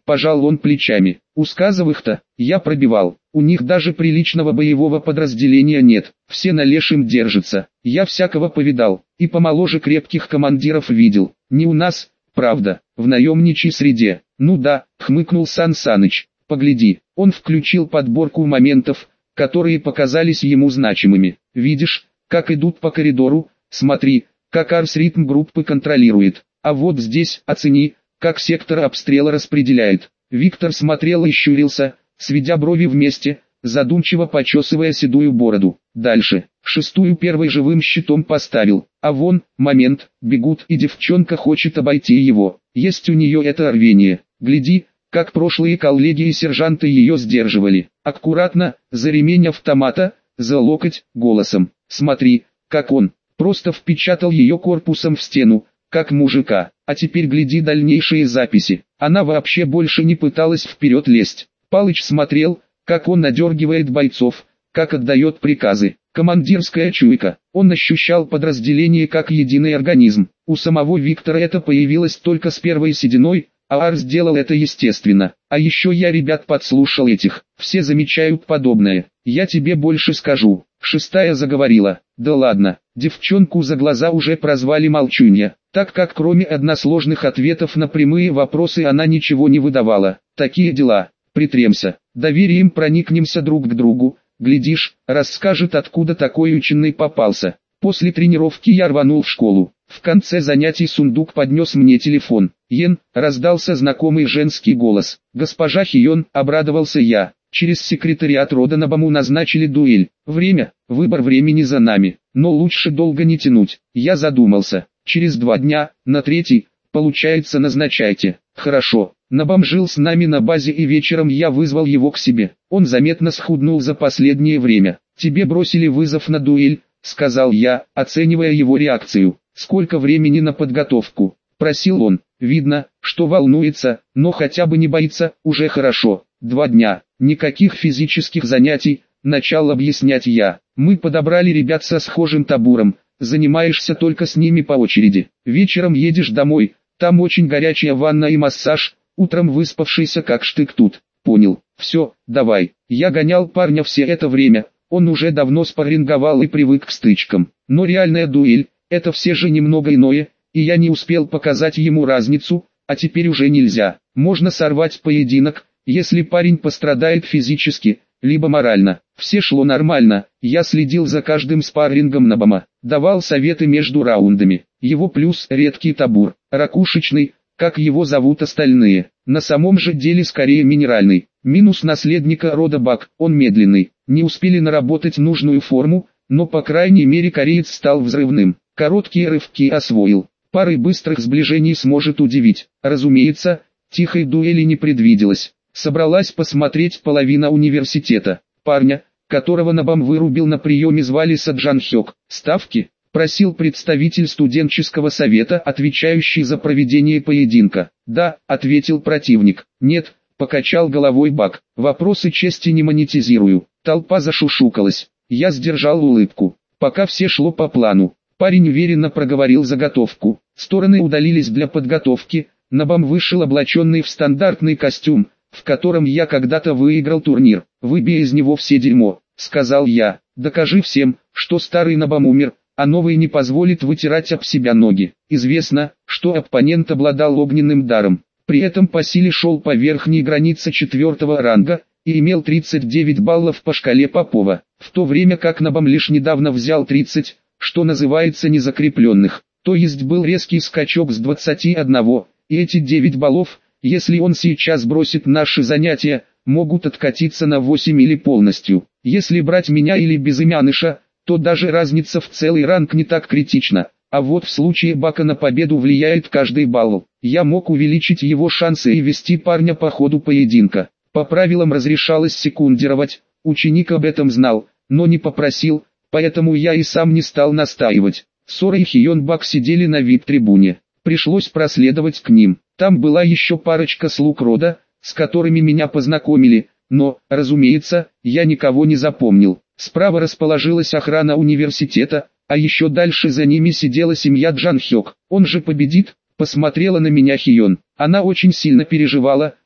пожал он плечами. У сказовых-то, я пробивал, у них даже приличного боевого подразделения нет, все на лешем держатся. Я всякого повидал, и помоложе крепких командиров видел, не у нас, правда, в наемничьей среде. Ну да, хмыкнул Сан Саныч, погляди, он включил подборку моментов, которые показались ему значимыми. Видишь, как идут по коридору, смотри, как Арс ритм группы контролирует, а вот здесь оцени, как сектор обстрела распределяет. Виктор смотрел и щурился, сведя брови вместе, задумчиво почесывая седую бороду. Дальше, шестую первый живым щитом поставил, а вон, момент, бегут и девчонка хочет обойти его. Есть у нее это рвение, гляди, как прошлые коллеги и сержанты ее сдерживали. Аккуратно, за ремень автомата, за локоть, голосом. Смотри, как он, просто впечатал ее корпусом в стену, как мужика. А теперь гляди дальнейшие записи. Она вообще больше не пыталась вперед лезть. Палыч смотрел, как он надергивает бойцов, как отдает приказы. Командирская чуйка. Он ощущал подразделение как единый организм. У самого Виктора это появилось только с первой сединой, а Арс сделал это естественно. А еще я ребят подслушал этих. Все замечают подобное. Я тебе больше скажу. Шестая заговорила. Да ладно, девчонку за глаза уже прозвали молчунья, так как кроме односложных ответов на прямые вопросы она ничего не выдавала. Такие дела. Притремся, доверием проникнемся друг к другу. Глядишь, расскажет, откуда такой ученый попался. После тренировки я рванул в школу. В конце занятий сундук поднес мне телефон. «Йен», раздался знакомый женский голос. «Госпожа Хион», обрадовался я. Через секретариат Роданабаму назначили дуэль. Время, выбор времени за нами. Но лучше долго не тянуть. Я задумался. Через два дня, на третий, получается, назначайте. Хорошо. Набам жил с нами на базе, и вечером я вызвал его к себе. Он заметно схуднул за последнее время. «Тебе бросили вызов на дуэль», — сказал я, оценивая его реакцию. «Сколько времени на подготовку?» — просил он. Видно, что волнуется, но хотя бы не боится, уже хорошо. «Два дня, никаких физических занятий», — начал объяснять я. «Мы подобрали ребят со схожим табуром, занимаешься только с ними по очереди. Вечером едешь домой, там очень горячая ванна и массаж, утром выспавшийся как штык тут». «Понял, все, давай». Я гонял парня все это время, он уже давно спарринговал и привык к стычкам. Но реальная дуэль — это все же немного иное, и я не успел показать ему разницу, а теперь уже нельзя. Можно сорвать поединок, если парень пострадает физически, либо морально. Все шло нормально, я следил за каждым спаррингом Набама, давал советы между раундами. Его плюс — редкий табур, ракушечный, как его зовут остальные, на самом же деле скорее минеральный. Минус наследника рода Бак, он медленный, не успели наработать нужную форму, но по крайней мере кореец стал взрывным. Короткие рывки освоил, парой быстрых сближений сможет удивить. Разумеется, тихой дуэли не предвиделось. Собралась посмотреть половина университета. Парня, которого Набам вырубил на приеме, звали Саджан Хёк. «Ставки?» — просил представитель студенческого совета, отвечающий за проведение поединка. «Да», — ответил противник. «Нет», — покачал головой Бак. «Вопросы чести не монетизирую». Толпа зашушукалась. Я сдержал улыбку. Пока все шло по плану. Парень уверенно проговорил заготовку. Стороны удалились для подготовки. Набам вышел облаченный в стандартный костюм, в котором я когда-то выиграл турнир. «Выбей из него все дерьмо», — сказал я. «Докажи всем, что старый Набам умер, а новый не позволит вытирать об себя ноги». Известно, что оппонент обладал огненным даром. При этом по силе шел по верхней границе четвертого ранга и имел тридцать девять баллов по шкале Попова, в то время как Набам лишь недавно взял тридцать, что называется незакрепленных. То есть был резкий скачок с двадцати одного, и эти девять баллов, если он сейчас бросит наши занятия, могут откатиться на восемь или полностью. Если брать меня или безымяныша, то даже разница в целый ранг не так критична. А вот в случае Бака на победу влияет каждый балл. Я мог увеличить его шансы и вести парня по ходу поединка. По правилам разрешалось секундировать, ученик об этом знал, но не попросил, поэтому я и сам не стал настаивать. Сора и Хион Бак сидели на вип-трибуне. Пришлось проследовать к ним. Там была еще парочка слуг рода, с которыми меня познакомили, но, разумеется, я никого не запомнил. Справа расположилась охрана университета, а еще дальше за ними сидела семья Джан Хёк. «Он же победит?» — посмотрела на меня Хион. Она очень сильно переживала,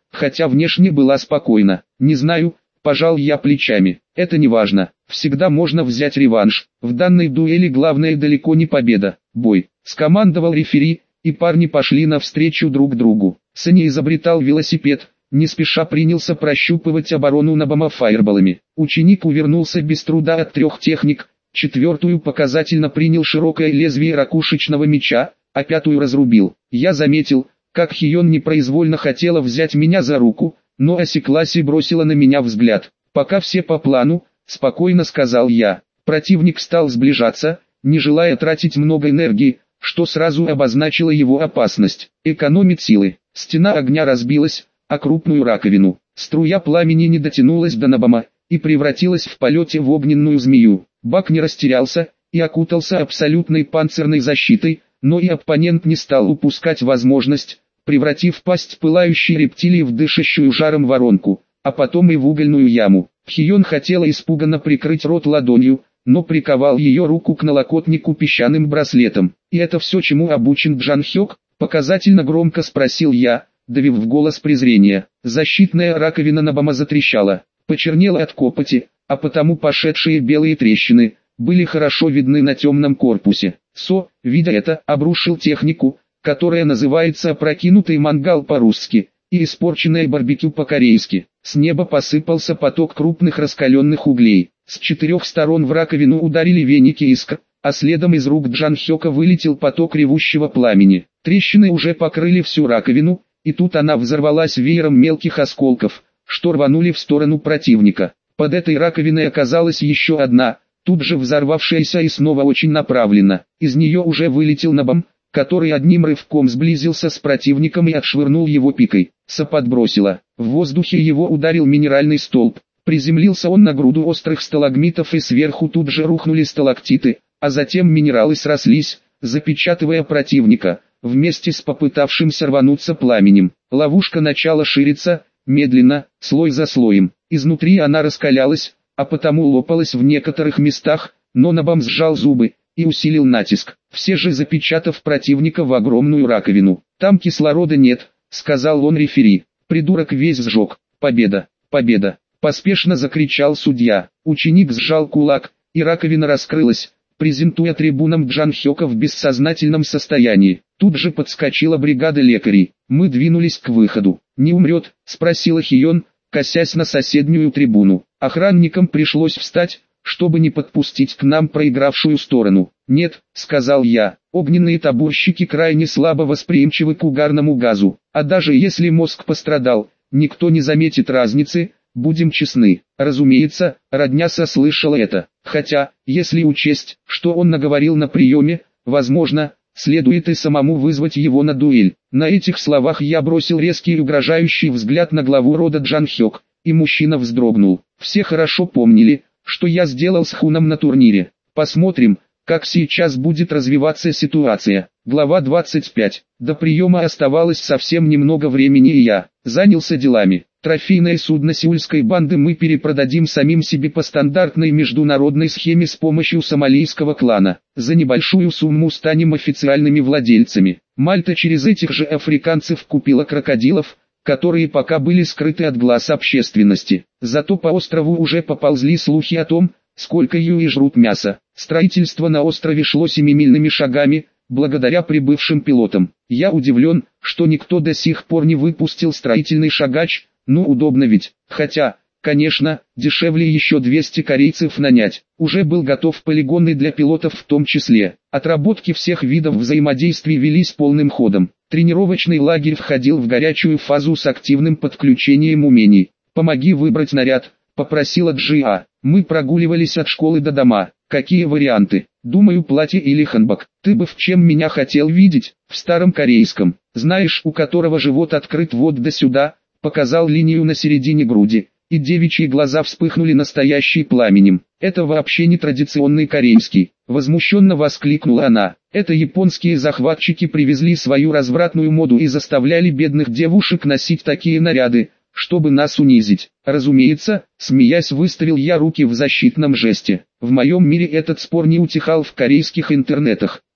хотя внешне была спокойна. Не знаю, пожал я плечами. Это не важно, всегда можно взять реванш. В данной дуэли главное далеко не победа. Бой, скомандовал рефери, и парни пошли навстречу друг другу. Саня изобретал велосипед, не спеша принялся прощупывать оборону Набама фаерболами. Ученик увернулся без труда от трех техник, четвертую показательно принял широкое лезвие ракушечного меча, а пятую разрубил. Я заметил, как Хион непроизвольно хотела взять меня за руку, но осеклась и бросила на меня взгляд. «Пока все по плану», — спокойно сказал я. Противник стал сближаться, не желая тратить много энергии, что сразу обозначило его опасность. Экономит силы. Стена огня разбилась а крупную раковину. Струя пламени не дотянулась до Набама и превратилась в полете в огненную змею. Бак не растерялся и окутался абсолютной панцирной защитой, но и оппонент не стал упускать возможность, превратив пасть пылающей рептилии в дышащую жаром воронку, а потом и в угольную яму. Хион хотела испуганно прикрыть рот ладонью, но приковал ее руку к налокотнику песчаным браслетом. «И это все, чему обучен Джан Хёк?» — показательно громко спросил я, давив в голос презрения. Защитная раковина Набама затрещала, почернела от копоти, а потому пошедшие белые трещины были хорошо видны на темном корпусе. Со, видя это, обрушил технику, которая называется опрокинутый мангал по-русски и испорченное барбекю по-корейски. С неба посыпался поток крупных раскаленных углей. С четырех сторон в раковину ударили веники искр, а следом из рук Джан Хёка вылетел поток ревущего пламени. Трещины уже покрыли всю раковину, и тут она взорвалась веером мелких осколков, что рванули в сторону противника. Под этой раковиной оказалась еще одна, тут же взорвавшаяся и снова очень направленно. Из нее уже вылетел Набам, который одним рывком сблизился с противником и отшвырнул его пикой. Со подбросило. В воздухе его ударил минеральный столб. Приземлился он на груду острых сталагмитов и сверху тут же рухнули сталактиты, а затем минералы срослись, запечатывая противника, вместе с попытавшимся рвануться пламенем. Ловушка начала шириться, медленно, слой за слоем. Изнутри она раскалялась, а потому лопалась в некоторых местах, но Набам сжал зубы и усилил натиск, все же запечатав противника в огромную раковину. «Там кислорода нет», — сказал он рефери. Придурок весь сжег. «Победа! Победа!» — поспешно закричал судья. Ученик сжал кулак, и раковина раскрылась, презентуя трибунам Джан Хёка в бессознательном состоянии. Тут же подскочила бригада лекарей. Мы двинулись к выходу. «Не умрет?» — спросила Хион, косясь на соседнюю трибуну. Охранникам пришлось встать, чтобы не подпустить к нам проигравшую сторону. «Нет», — сказал я, — огненные табурщики крайне слабо восприимчивы к угарному газу, а даже если мозг пострадал, никто не заметит разницы, будем честны. Разумеется, Родняса слышала это, хотя, если учесть, что он наговорил на приеме, возможно, следует и самому вызвать его на дуэль. На этих словах я бросил резкий и угрожающий взгляд на главу рода Джан Хёк, и мужчина вздрогнул. Все хорошо помнили, что я сделал с Хуном на турнире. Посмотрим, как сейчас будет развиваться ситуация. Глава двадцать пять. До приема оставалось совсем немного времени, и я занялся делами. Трофейное судно сеульской банды мы перепродадим самим себе по стандартной международной схеме с помощью сомалийского клана. За небольшую сумму станем официальными владельцами. Мальта через этих же африканцев купила крокодилов, которые пока были скрыты от глаз общественности. Зато по острову уже поползли слухи о том, сколько юи жрут мясо. Строительство на острове шло семимильными шагами, благодаря прибывшим пилотам. Я удивлен, что никто до сих пор не выпустил строительный шагач, ну удобно ведь. Хотя, конечно, дешевле еще двести корейцев нанять. Уже был готов полигонный для пилотов в том числе. Отработки всех видов взаимодействий велись полным ходом. Тренировочный лагерь входил в горячую фазу с активным подключением умений. «Помоги выбрать наряд», — попросила Джиа. Мы прогуливались от школы до дома. «Какие варианты? Думаю, платье или ханбок. Ты бы в чем меня хотел видеть?» «В старом корейском. Знаешь, у которого живот открыт вот до сюда», — показал линию на середине груди, и девичьи глаза вспыхнули настоящим пламенем. «Это вообще не традиционный корейский», — возмущенно воскликнула она. «Это японские захватчики привезли свою развратную моду и заставляли бедных девушек носить такие наряды, чтобы нас унизить. Разумеется», — смеясь выставил я руки в защитном жесте. В моем мире этот спор не утихал в корейских интернетах.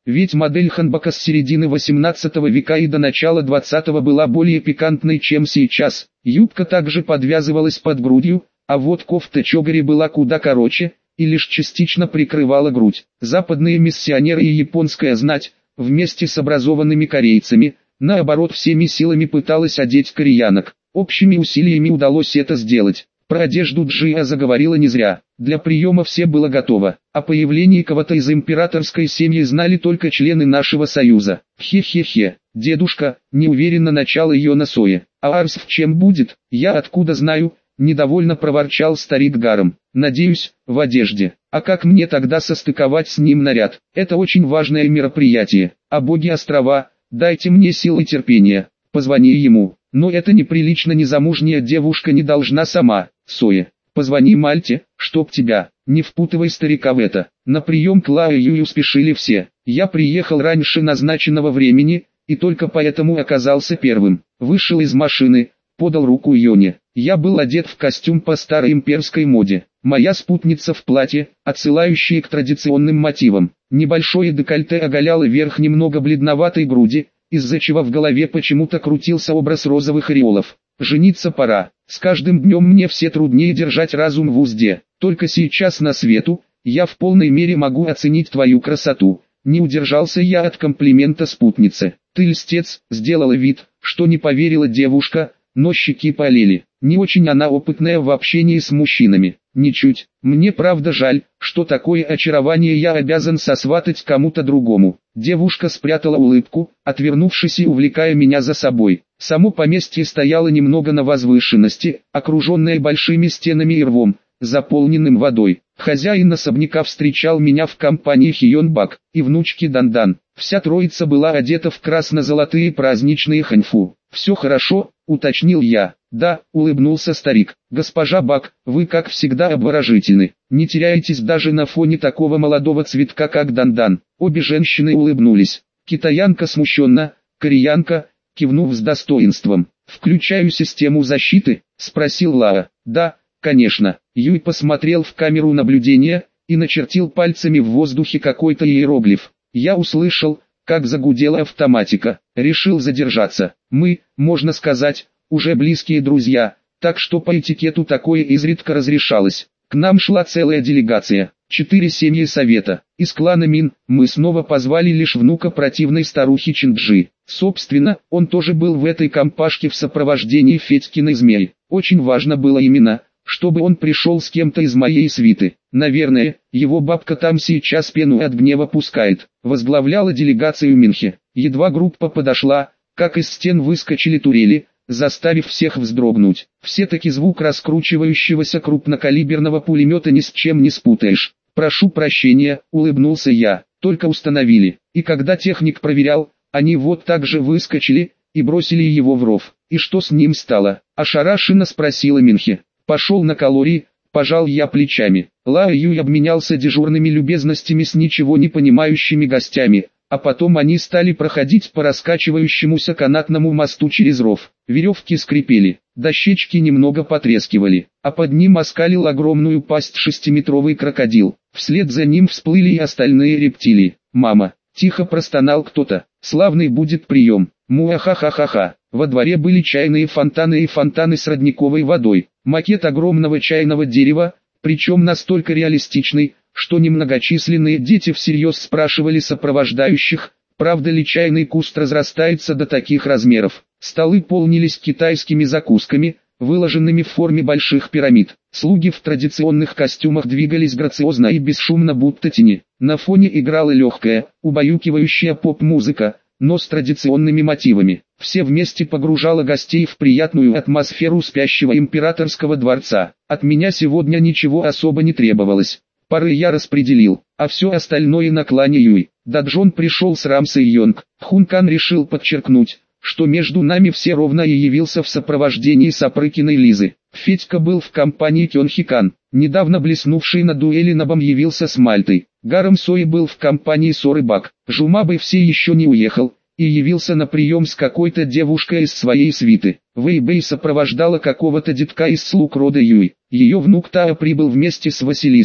Ведь модель ханбока с середины восемнадцатого века и до начала двадцатого была более пикантной, чем сейчас. Юбка также подвязывалась под грудью, а вот кофта чогари была куда короче и лишь частично прикрывала грудь. Западные миссионеры и японская знать, вместе с образованными корейцами, наоборот всеми силами пыталась одеть кореянок. Общими усилиями удалось это сделать. Про одежду Джия заговорила не зря. Для приема все было готово. О появлении кого-то из императорской семьи знали только члены нашего союза. Хе-хе-хе, дедушка, неуверенно начала ее на сое. А Арс в чем будет, я откуда знаю, недовольно проворчал старик Гаром. Надеюсь, в одежде. А как мне тогда состыковать с ним наряд? Это очень важное мероприятие. А боги острова, дайте мне сил и терпения. Позвони ему. Но это неприлично, незамужняя девушка не должна сама. Сое, позвони Мальте, чтоб тебя, не впутывай старика в это. На прием к Лао Юю спешили все. Я приехал раньше назначенного времени, и только поэтому оказался первым. Вышел из машины, подал руку Йоне. Я был одет в костюм по старой имперской моде. Моя спутница в платье, отсылающее к традиционным мотивам. Небольшое декольте оголяло верх немного бледноватой груди, из-за чего в голове почему-то крутился образ розовых ореолов. Жениться пора. С каждым днем мне все труднее держать разум в узде. Только сейчас на свету, я в полной мере могу оценить твою красоту. Не удержался я от комплимента спутнице. Ты льстец, сделала вид, что не поверила девушка, но щеки полели. Не очень она опытная в общении с мужчинами. Ничуть. Мне правда жаль, что такое очарование я обязан сосватать кому-то другому. Девушка спрятала улыбку, отвернувшись и увлекая меня за собой. Само поместье стояло немного на возвышенности, окруженное большими стенами и рвом, заполненным водой. Хозяин особняка встречал меня в компании Хион Бак и внучки Дандан. Вся троица была одета в красно-золотые праздничные ханьфу. «Все хорошо», — уточнил я. «Да», — улыбнулся старик. «Госпожа Бак, вы как всегда обворожительны. Не теряетесь даже на фоне такого молодого цветка, как Дандан». Обе женщины улыбнулись. Китаянка смущенно, кореянка, кивнув с достоинством. «Включаю систему защиты?» — спросил Лао. «Да, конечно». Юй посмотрел в камеру наблюдения и начертил пальцами в воздухе какой-то иероглиф. Я услышал, как загудела автоматика. Решил задержаться. Мы, можно сказать, уже близкие друзья, так что по этикету такое изредка разрешалось. К нам шла целая делегация, четыре семьи совета. Из клана Мин мы снова позвали лишь внука противной старухи Чинджи. Собственно, он тоже был в этой компашке в сопровождении Федькиной змеи. Очень важно было именно, чтобы он пришел с кем-то из моей свиты. Наверное, его бабка там сейчас пену от гнева пускает. Возглавляла делегацию Минхи. Едва группа подошла, как из стен выскочили турели, заставив всех вздрогнуть. Все-таки звук раскручивающегося крупнокалиберного пулемета ни с чем не спутаешь. «Прошу прощения», — улыбнулся я, — «только установили». И когда техник проверял, они вот так же выскочили и бросили его в ров. «И что с ним стало?» — ошарашенно спросила Минхи. «Пошел на калории», — пожал я плечами. Лао Юй обменялся дежурными любезностями с ничего не понимающими гостями, а потом они стали проходить по раскачивающемуся канатному мосту через ров. Веревки скрипели, дощечки немного потрескивали, а под ним оскалил огромную пасть шестиметровый крокодил. Вслед за ним всплыли и остальные рептилии. «Мама!» — тихо простонал кто-то. «Славный будет прием!» Муахахахаха. Во дворе были чайные фонтаны и фонтаны с родниковой водой. Макет огромного чайного дерева, причем настолько реалистичный, что немногочисленные дети всерьез спрашивали сопровождающих, правда ли чайный куст разрастается до таких размеров. Столы полнились китайскими закусками, выложенными в форме больших пирамид. Слуги в традиционных костюмах двигались грациозно и бесшумно, будто тени. На фоне играла легкая, убаюкивающая поп-музыка, но с традиционными мотивами. Все вместе погружало гостей в приятную атмосферу спящего императорского дворца. От меня сегодня ничего особо не требовалось. Пары я распределил, а все остальное на клане Юй. Даджон пришел с Рамсой Йонг. Хункан решил подчеркнуть, что между нами все ровно, и явился в сопровождении Сапрыкиной Лизы. Федька был в компании Кёнхикан, недавно блеснувший на дуэли Набом явился с Мальтой. Гаром Сои был в компании Соры Бак. Жумабы все еще не уехал, и явился на прием с какой-то девушкой из своей свиты. Вэйбэй сопровождала какого-то детка из слуг рода Юй. Ее внук Таа прибыл вместе с Василисой.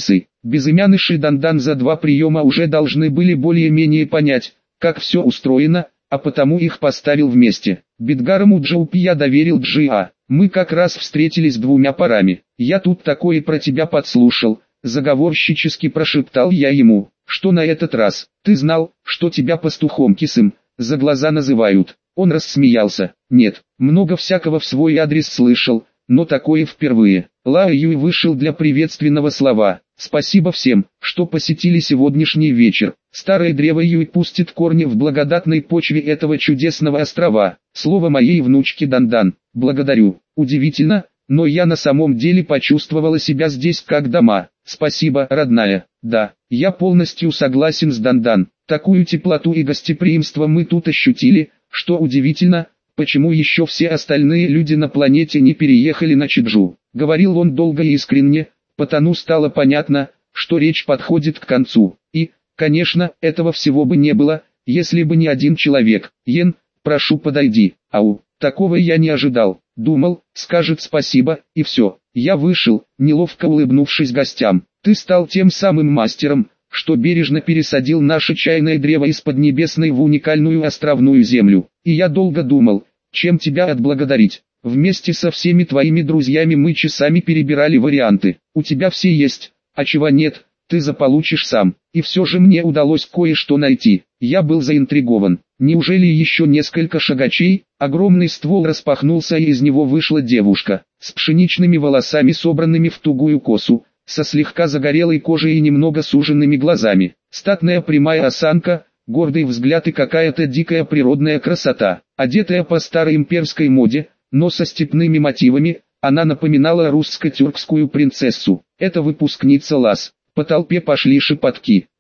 Безымяныши Дандан за два приема уже должны были более-менее понять, как все устроено, а потому их поставил вместе. Бидгараму Джоупи я доверил Джиа. Мы как раз встретились двумя парами. Я тут такое про тебя подслушал, заговорщически прошептал я ему. Что на этот раз? Ты знал, что тебя пастухом кисым за глаза называют? Он рассмеялся. Нет, много всякого в свой адрес слышал, но такое впервые. Лао Юй вышел для приветственного слова. Спасибо всем, что посетили сегодняшний вечер. Старое древо Юй пустит корни в благодатной почве этого чудесного острова. Слово моей внучки Дандан. Благодарю. Удивительно, но я на самом деле почувствовала себя здесь как дома. Спасибо, родная. Да, я полностью согласен с Дандан. Такую теплоту и гостеприимство мы тут ощутили, что удивительно, почему еще все остальные люди на планете не переехали на Чеджу. Говорил он долго и искренне, потому стало понятно, что речь подходит к концу. И, конечно, этого всего бы не было, если бы не один человек. Йен, прошу подойди. Ау, такого я не ожидал. Думал, скажет спасибо, и все. Я вышел, неловко улыбнувшись гостям. Ты стал тем самым мастером, что бережно пересадил наше чайное древо из Поднебесной в уникальную островную землю. И я долго думал, чем тебя отблагодарить. Вместе со всеми твоими друзьями мы часами перебирали варианты. У тебя все есть, а чего нет, ты заполучишь сам. И все же мне удалось кое-что найти. Я был заинтригован. Неужели еще несколько шагачей? Огромный ствол распахнулся, и из него вышла девушка, с пшеничными волосами, собранными в тугую косу, со слегка загорелой кожей и немного суженными глазами. Статная прямая осанка, гордый взгляд и какая-то дикая природная красота. Одетая по старой имперской моде, но со степными мотивами, она напоминала русско-тюркскую принцессу. Это выпускница ЛАС. По толпе пошли шепотки.